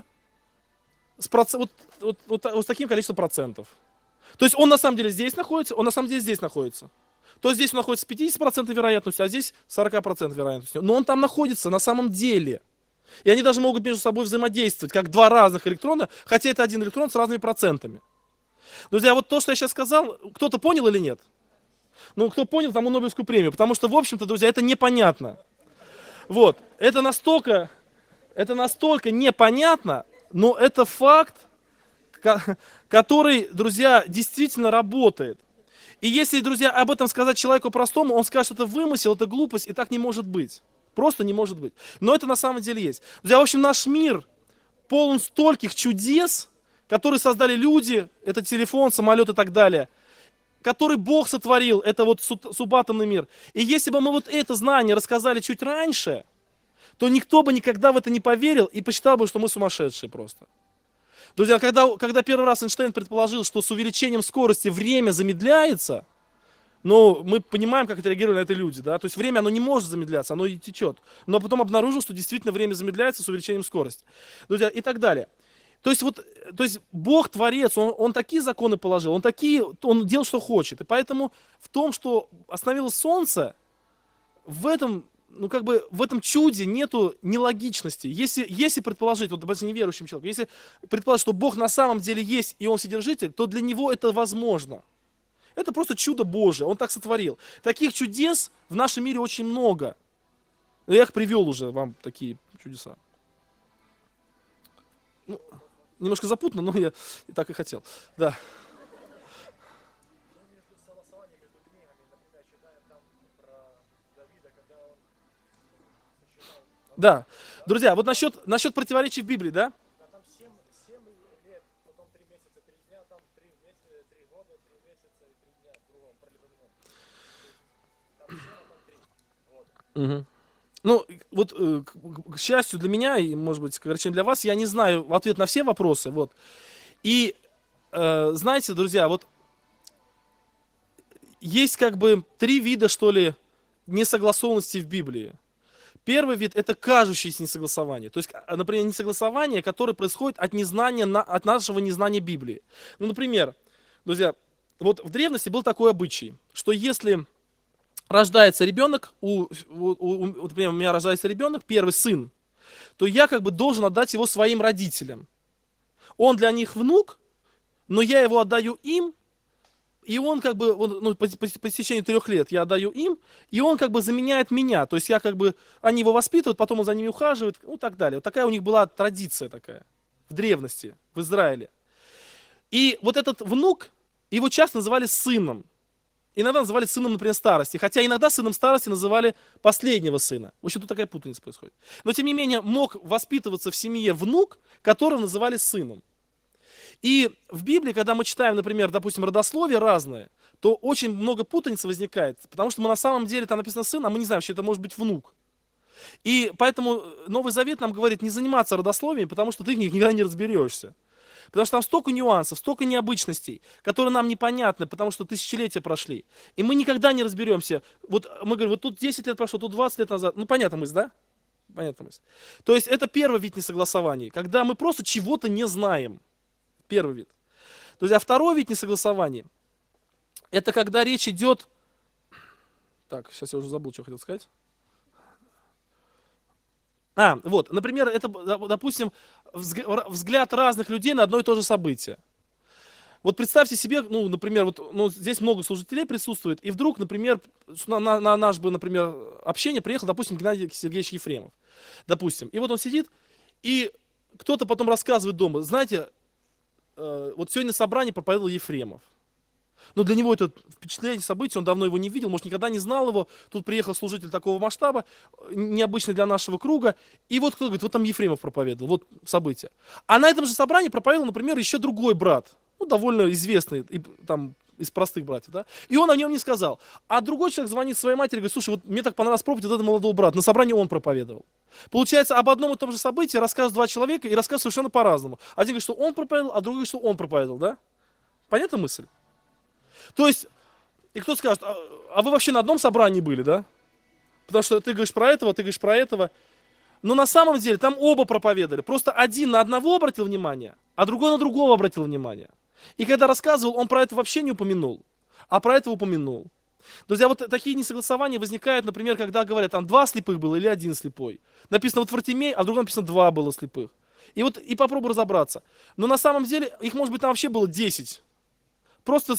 A: с таким количеством процентов. То есть он на самом деле здесь находится, он на самом деле здесь находится. То здесь он находится с 50% вероятностью, а здесь 40% вероятностью. Но он там находится на самом деле. И они даже могут между собой взаимодействовать, как два разных электрона, хотя это один электрон с разными процентами. Друзья, вот то, что я сейчас сказал, кто-то понял или нет? Ну, кто понял, тому Нобелевскую премию. Потому что, в общем-то, друзья, это непонятно. Вот. Это настолько непонятно, но это факт, который, друзья, действительно работает. И если, друзья, об этом сказать человеку простому, он скажет, что это вымысел, это глупость, и так не может быть. Просто не может быть. Но это на самом деле есть. Друзья, в общем, наш мир полон стольких чудес, которые создали люди, это телефон, самолет и так далее, который Бог сотворил, это вот субатомный мир. И если бы мы вот это знание рассказали чуть раньше, то никто бы никогда в это не поверил и посчитал бы, что мы сумасшедшие просто. Друзья, когда первый раз Эйнштейн предположил, что с увеличением скорости время замедляется, но мы понимаем, как это реагировали на это люди, да, то есть время, оно не может замедляться, оно и течет. Но потом обнаружил, что действительно время замедляется с увеличением скорости. Друзья, и так далее. То есть Бог творец, он такие законы положил, он делал, что хочет. И поэтому в том, что остановилось солнце, в этом, ну как бы в этом чуде нету нелогичности. Если предположить, вот допустим, неверующим человеку, если предположить, что Бог на самом деле есть и он вседержитель, то для него это возможно. Это просто чудо Божие, он так сотворил. Таких чудес в нашем мире очень много. Я их привел уже вам, такие чудеса. Ну, немножко запутанно, но я и так и хотел. Да.
B: Между согласование между книгами, например, читаем там про Давида, когда он сочетал.
A: Да. Друзья, вот насчет противоречий в Библии, да?
B: Да, там 7 лет, потом 3 месяца, 3 дня, там 3 месяца, 3 года, 3 месяца и 3 дня в другом, про другом. Там все равно
A: Мгм. Ну, вот, к счастью для меня и, может быть, к огорчению для вас, я не знаю ответ на все вопросы, вот. И, знаете, друзья, вот есть как бы 3 вида, что ли, несогласованности в Библии. Первый вид — это кажущееся несогласование. То есть, например, несогласование, которое происходит от незнания, от нашего незнания Библии. Ну, например, друзья, вот в древности был такой обычай, что если рождается ребенок, вот, например, у меня рождается ребенок, первый сын, то я как бы должен отдать его своим родителям. Он для них внук, но я его отдаю им, и он как бы, ну, по истечении 3 лет я отдаю им, и он как бы заменяет меня. То есть я как бы, они его воспитывают, потом он за ними ухаживает, ну, так далее. Вот такая у них была традиция такая в древности, в Израиле. И вот этот внук, его часто называли сыном. Иногда называли сыном, например, старости. Хотя иногда сыном старости называли последнего сына. В общем, тут такая путаница происходит. Но, тем не менее, мог воспитываться в семье внук, которого называли сыном. И в Библии, когда мы читаем, например, допустим, родословие разное, то очень много путаницы возникает, потому что мы на самом деле, там написано сын, а мы не знаем, что это может быть внук. И поэтому Новый Завет нам говорит не заниматься родословием, потому что ты в них никогда не разберешься. Потому что там столько нюансов, столько необычностей, которые нам непонятны, потому что тысячелетия прошли. И мы никогда не разберемся. Вот мы говорим, вот тут 10 лет прошло, тут 20 лет назад. Ну, понятно мысль, да? Понятно мысль. То есть это первый вид несогласований, когда мы просто чего-то не знаем. Первый вид. Друзья, второй вид несогласования — это когда речь идет... Так, сейчас я уже забыл, что хотел сказать. Вот, например, это, допустим, взгляд разных людей на одно и то же событие. Вот представьте себе, ну, например, вот, ну, здесь много служителей присутствует, и вдруг, например, на наш бы, например, общение приехал, допустим, Геннадий Сергеевич Ефремов, допустим. И вот он сидит, и кто-то потом рассказывает дома, знаете, вот сегодня собрание проповедовал Ефремов. Но для него это впечатление, событие, он давно его не видел, может, никогда не знал его. Тут приехал служитель такого масштаба, необычный для нашего круга. И вот кто говорит, вот там Ефремов проповедовал, вот событие. А на этом же собрании проповедовал, например, еще другой брат, ну, довольно известный, там, из простых братьев, да. И он о нем не сказал. А другой человек звонит своей матери и говорит, слушай, вот мне так понравилась проповедь вот этого молодого брата, на собрании он проповедовал. Получается, об одном и том же событии рассказывают 2 человека и рассказывают совершенно по-разному. Один говорит, что он проповедовал, а другой говорит, что он проповедовал, да? Понятна мысль? То есть, и кто скажет, а вы вообще на одном собрании были, да? Потому что ты говоришь про этого, ты говоришь про этого. Но на самом деле там оба проповедовали. Просто один на одного обратил внимание, а другой на другого обратил внимание. И когда рассказывал, он про это вообще не упомянул, а про это упомянул. Друзья, вот такие несогласования возникают, например, когда говорят, там 2 слепых было или 1 слепой. Написано вот Вартимей, а в другом написано 2 было слепых. И вот и попробуй разобраться. Но на самом деле их, может быть, там вообще было 10. Просто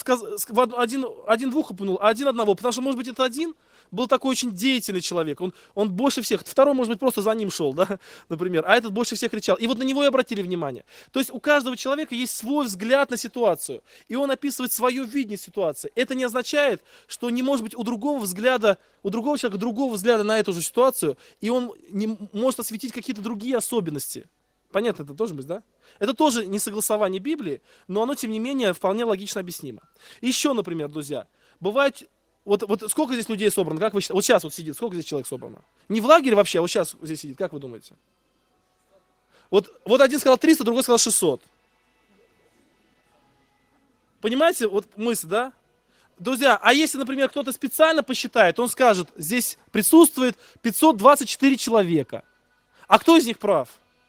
A: один 2 упомянул, а 1 1. Потому что, может быть, этот один был такой очень деятельный человек. Он больше всех. Второй, может быть, просто за ним шел, да, например. А этот больше всех кричал. И вот на него и обратили внимание. То есть у каждого человека есть свой взгляд на ситуацию. И он описывает свое видение ситуации. Это не означает, что не может быть у другого человека другого взгляда на эту же ситуацию. И он не может осветить какие-то другие особенности. Понятно это тоже быть, да? Это тоже не согласование Библии, но оно, тем не менее, вполне логично объяснимо. Еще, например, друзья, бывает, вот сколько здесь людей собрано, как вы считаете? Вот сейчас вот сидит, сколько здесь человек собрано? Не в лагере вообще, а вот сейчас здесь сидит, как вы думаете? Вот один сказал 300, другой сказал 600. Понимаете, вот мысль, да? Друзья, а если, например, кто-то специально посчитает, он скажет, здесь присутствует 524 человека. А кто из них прав?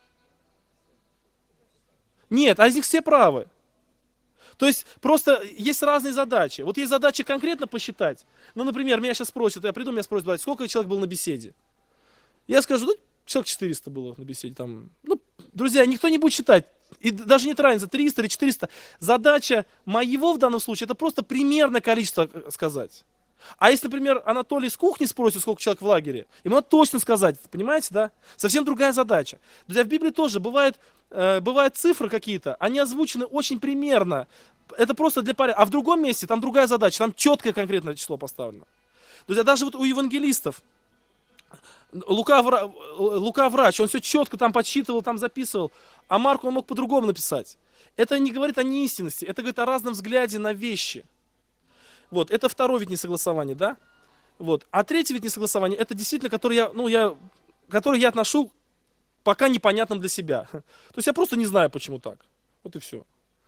A: Нет, а из них все правы. То есть просто есть разные задачи. Вот есть задача конкретно посчитать. Ну, например, меня сейчас спросят, я приду, меня спросят, сколько человек было на беседе. Я скажу, ну, человек 400 было на беседе. Там. Ну, друзья, никто не будет считать. И даже нет разницы, 300 или 400. Задача моего в данном случае, это просто примерное количество сказать. А если, например, Анатолий с кухни спросит, сколько человек в лагере, ему надо точно сказать, понимаете, да? Совсем другая задача. Друзья, в Библии тоже бывают цифры какие-то, они озвучены очень примерно. Это просто для порядка. А в другом месте там другая задача, там четкое конкретное число поставлено. Друзья, даже вот у евангелистов, Лука врач, он все четко там подсчитывал, там записывал, а Марк он мог по-другому написать. Это не говорит о неистинности, это говорит о разном взгляде на вещи. Вот, это второй вид несогласования, да? Вот. А третий вид несогласования, это действительно, который я отношу пока непонятным для себя. То есть я просто не знаю, почему так. Вот и все.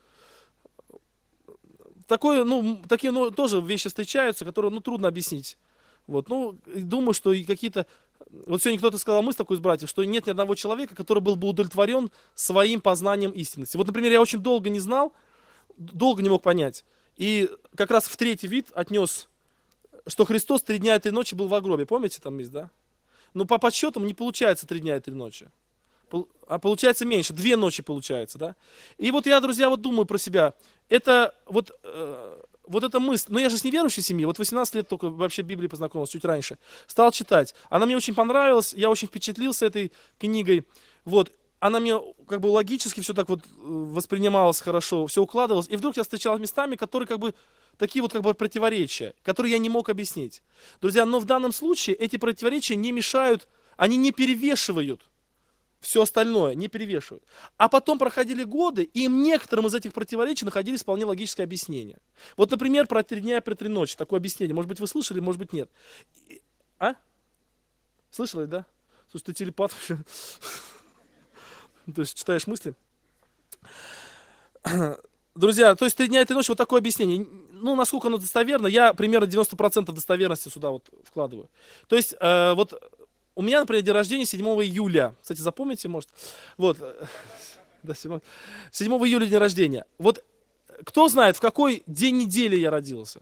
A: Такие тоже вещи встречаются, которые, трудно объяснить. Вот, и думаю, что и какие-то... Вот сегодня кто-то сказал мысль такую из братьев, что нет ни одного человека, который был бы удовлетворен своим познанием истинности. Вот, например, я очень долго не знал, долго не мог понять. И как раз в третий вид отнес, что Христос 3 дня и 3 ночи был в гробе. Помните, там есть, да? Но по подсчетам не получается 3 дня и 3 ночи. А получается меньше, 2 ночи получается, да? И вот я, друзья, вот думаю про себя. Это вот эта мысль, я же с неверующей семьи, вот 18 лет только вообще Библией познакомился, чуть раньше. Стал читать. Она мне очень понравилась, я очень впечатлился этой книгой. Вот. Она мне как бы логически все так вот воспринималась хорошо, все укладывалось. И вдруг я встречал местами, которые как бы такие вот как бы противоречия, которые я не мог объяснить. Друзья, но в данном случае эти противоречия не мешают, они не перевешивают все остальное, не перевешивают. А потом проходили годы, и некоторым из этих противоречий находились вполне логическое объяснение. Вот, например, про 3 дня и про 3 ночи. Такое объяснение. Может быть, вы слышали, может быть, нет. А? Слышали, да? Слушай, ты телепат вообще. То есть читаешь мысли? Друзья, то есть 3 дня и 3 ночи, вот такое объяснение. Насколько оно достоверно, я примерно 90% достоверности сюда вот вкладываю. То есть, вот у меня, например, день рождения 7 июля. Кстати, запомните, может? Вот. Да, 7 июля день рождения. Вот кто знает, в какой день недели я родился?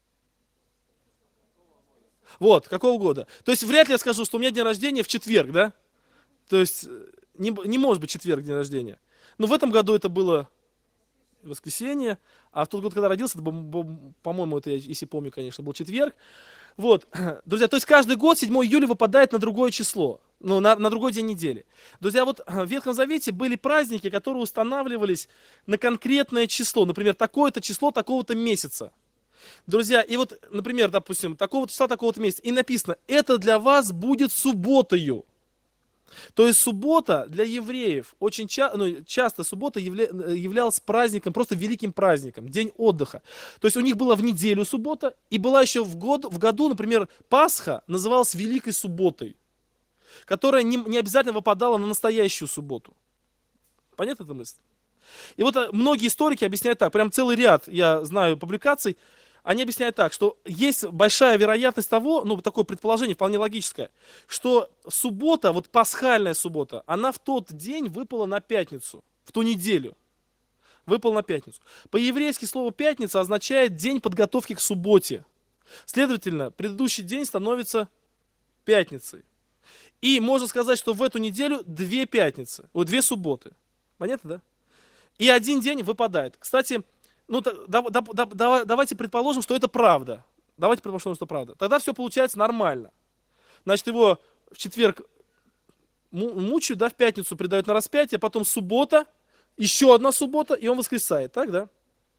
A: Вот, какого года? То есть вряд ли я скажу, что у меня день рождения в четверг, да? То есть не может быть четверг день рождения. Но в этом году это было воскресенье, а в тот год, когда родился, это, по-моему, это я, если помню, конечно, был четверг. Вот, друзья, то есть каждый год 7 июля выпадает на другое число, на другой день недели. Друзья, вот в Ветхом Завете были праздники, которые устанавливались на конкретное число, например, такое-то число такого-то месяца. Друзья, и вот, например, допустим, такого-то числа, такого-то месяца, и написано, это для вас будет субботою. То есть суббота для евреев очень часто суббота являлась праздником, просто великим праздником, день отдыха. То есть у них была в неделю суббота, и была еще в году, например, Пасха называлась Великой Субботой, которая не обязательно выпадала на настоящую субботу. Понятна эта мысль? И вот многие историки объясняют так, прям целый ряд, я знаю, публикаций, они объясняют так, что есть большая вероятность того, такое предположение вполне логическое, что суббота, вот пасхальная суббота, она в тот день выпала на пятницу, в ту неделю. Выпала на пятницу. По-еврейски слово пятница означает день подготовки к субботе. Следовательно, предыдущий день становится пятницей. И можно сказать, что в эту неделю 2 пятницы, 2 субботы. Понятно, да? И один день выпадает. Кстати, давайте предположим, что это правда. Давайте предположим, что это правда. Тогда все получается нормально. Значит, его в четверг мучают, в пятницу предают на распятие, потом суббота, еще одна суббота, и он воскресает. Так, да?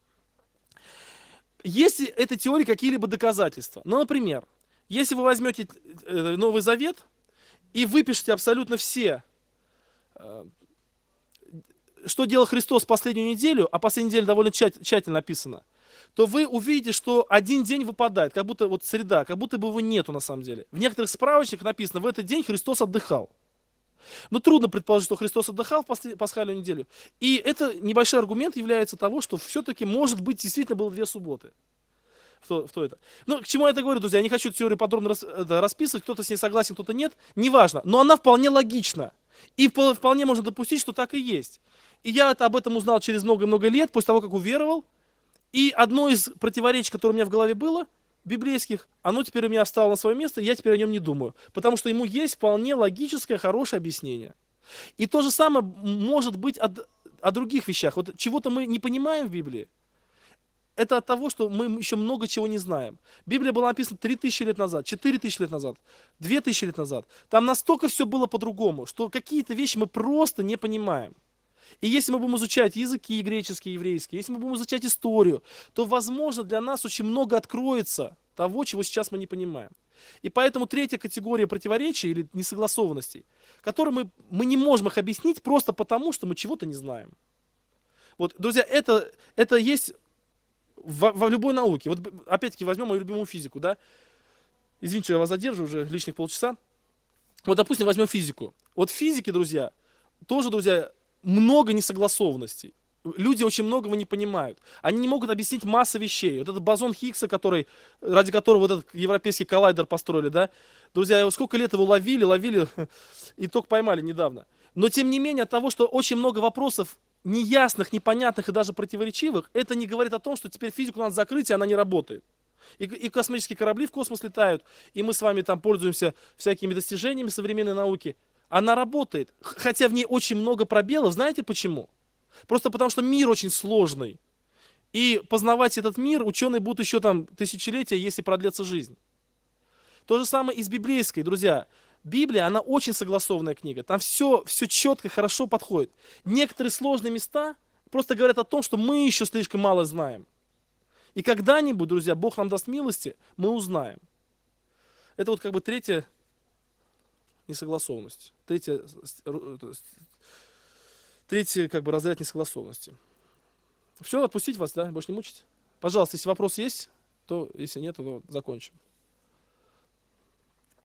A: Есть ли этой теории какие-либо доказательства? Например, если вы возьмете Новый Завет и выпишете абсолютно все, что делал Христос в последнюю неделю, а последняя неделя довольно тщательно написана, то вы увидите, что один день выпадает, как будто вот среда, как будто бы его нету на самом деле. В некоторых справочниках написано, в этот день Христос отдыхал. Но трудно предположить, что Христос отдыхал в пасхальную неделю. И это небольшой аргумент является того, что все-таки, может быть, действительно было 2 субботы. Кто это? К чему я это говорю, друзья? Я не хочу эту теорию подробно расписывать, кто-то с ней согласен, кто-то нет. Неважно. Но она вполне логична. И вполне можно допустить, что так и есть. И я об этом узнал через много-много лет, после того, как уверовал. И одно из противоречий, которое у меня в голове было, библейских, оно теперь у меня встало на свое место, и я теперь о нем не думаю. Потому что ему есть вполне логическое, хорошее объяснение. И то же самое может быть о других вещах. Вот чего-то мы не понимаем в Библии. Это от того, что мы еще много чего не знаем. Библия была написана 3000 лет назад, 4000 лет назад, 2000 лет назад. Там настолько все было по-другому, что какие-то вещи мы просто не понимаем. И если мы будем изучать языки греческие, еврейские, если мы будем изучать историю, то, возможно, для нас очень много откроется того, чего сейчас мы не понимаем. И поэтому третья категория противоречий или несогласованностей, которые мы не можем их объяснить просто потому, что мы чего-то не знаем. Вот, друзья, это есть в любой науке. Вот опять-таки возьмем мою любимую физику, да? Извините, я вас задержу уже лишних полчаса. Вот, допустим, возьмем физику. Вот в физике, друзья, тоже, друзья, много несогласованностей. Люди очень многого не понимают. Они не могут объяснить массы вещей. Вот этот бозон Хиггса, ради которого вот этот европейский коллайдер построили, да? Друзья, сколько лет его ловили, и только поймали недавно. Но, тем не менее, от того, что очень много вопросов неясных, непонятных и даже противоречивых, это не говорит о том, что теперь физику надо закрыть, и она не работает. И космические корабли в космос летают, и мы с вами там пользуемся всякими достижениями современной науки. Она работает, хотя в ней очень много пробелов. Знаете почему? Просто потому, что мир очень сложный. И познавать этот мир ученые будут еще там тысячелетия, если продлится жизнь. То же самое и с библейской, друзья. Библия, она очень согласованная книга. Там все четко, хорошо подходит. Некоторые сложные места просто говорят о том, что мы еще слишком мало знаем. И когда-нибудь, друзья, Бог нам даст милости, мы узнаем. Это вот как бы третья несогласованность. Третий как бы разряд несогласованности. Все, отпустить вас, да? Больше не мучить? Пожалуйста, если вопрос есть, то если нет, то закончим.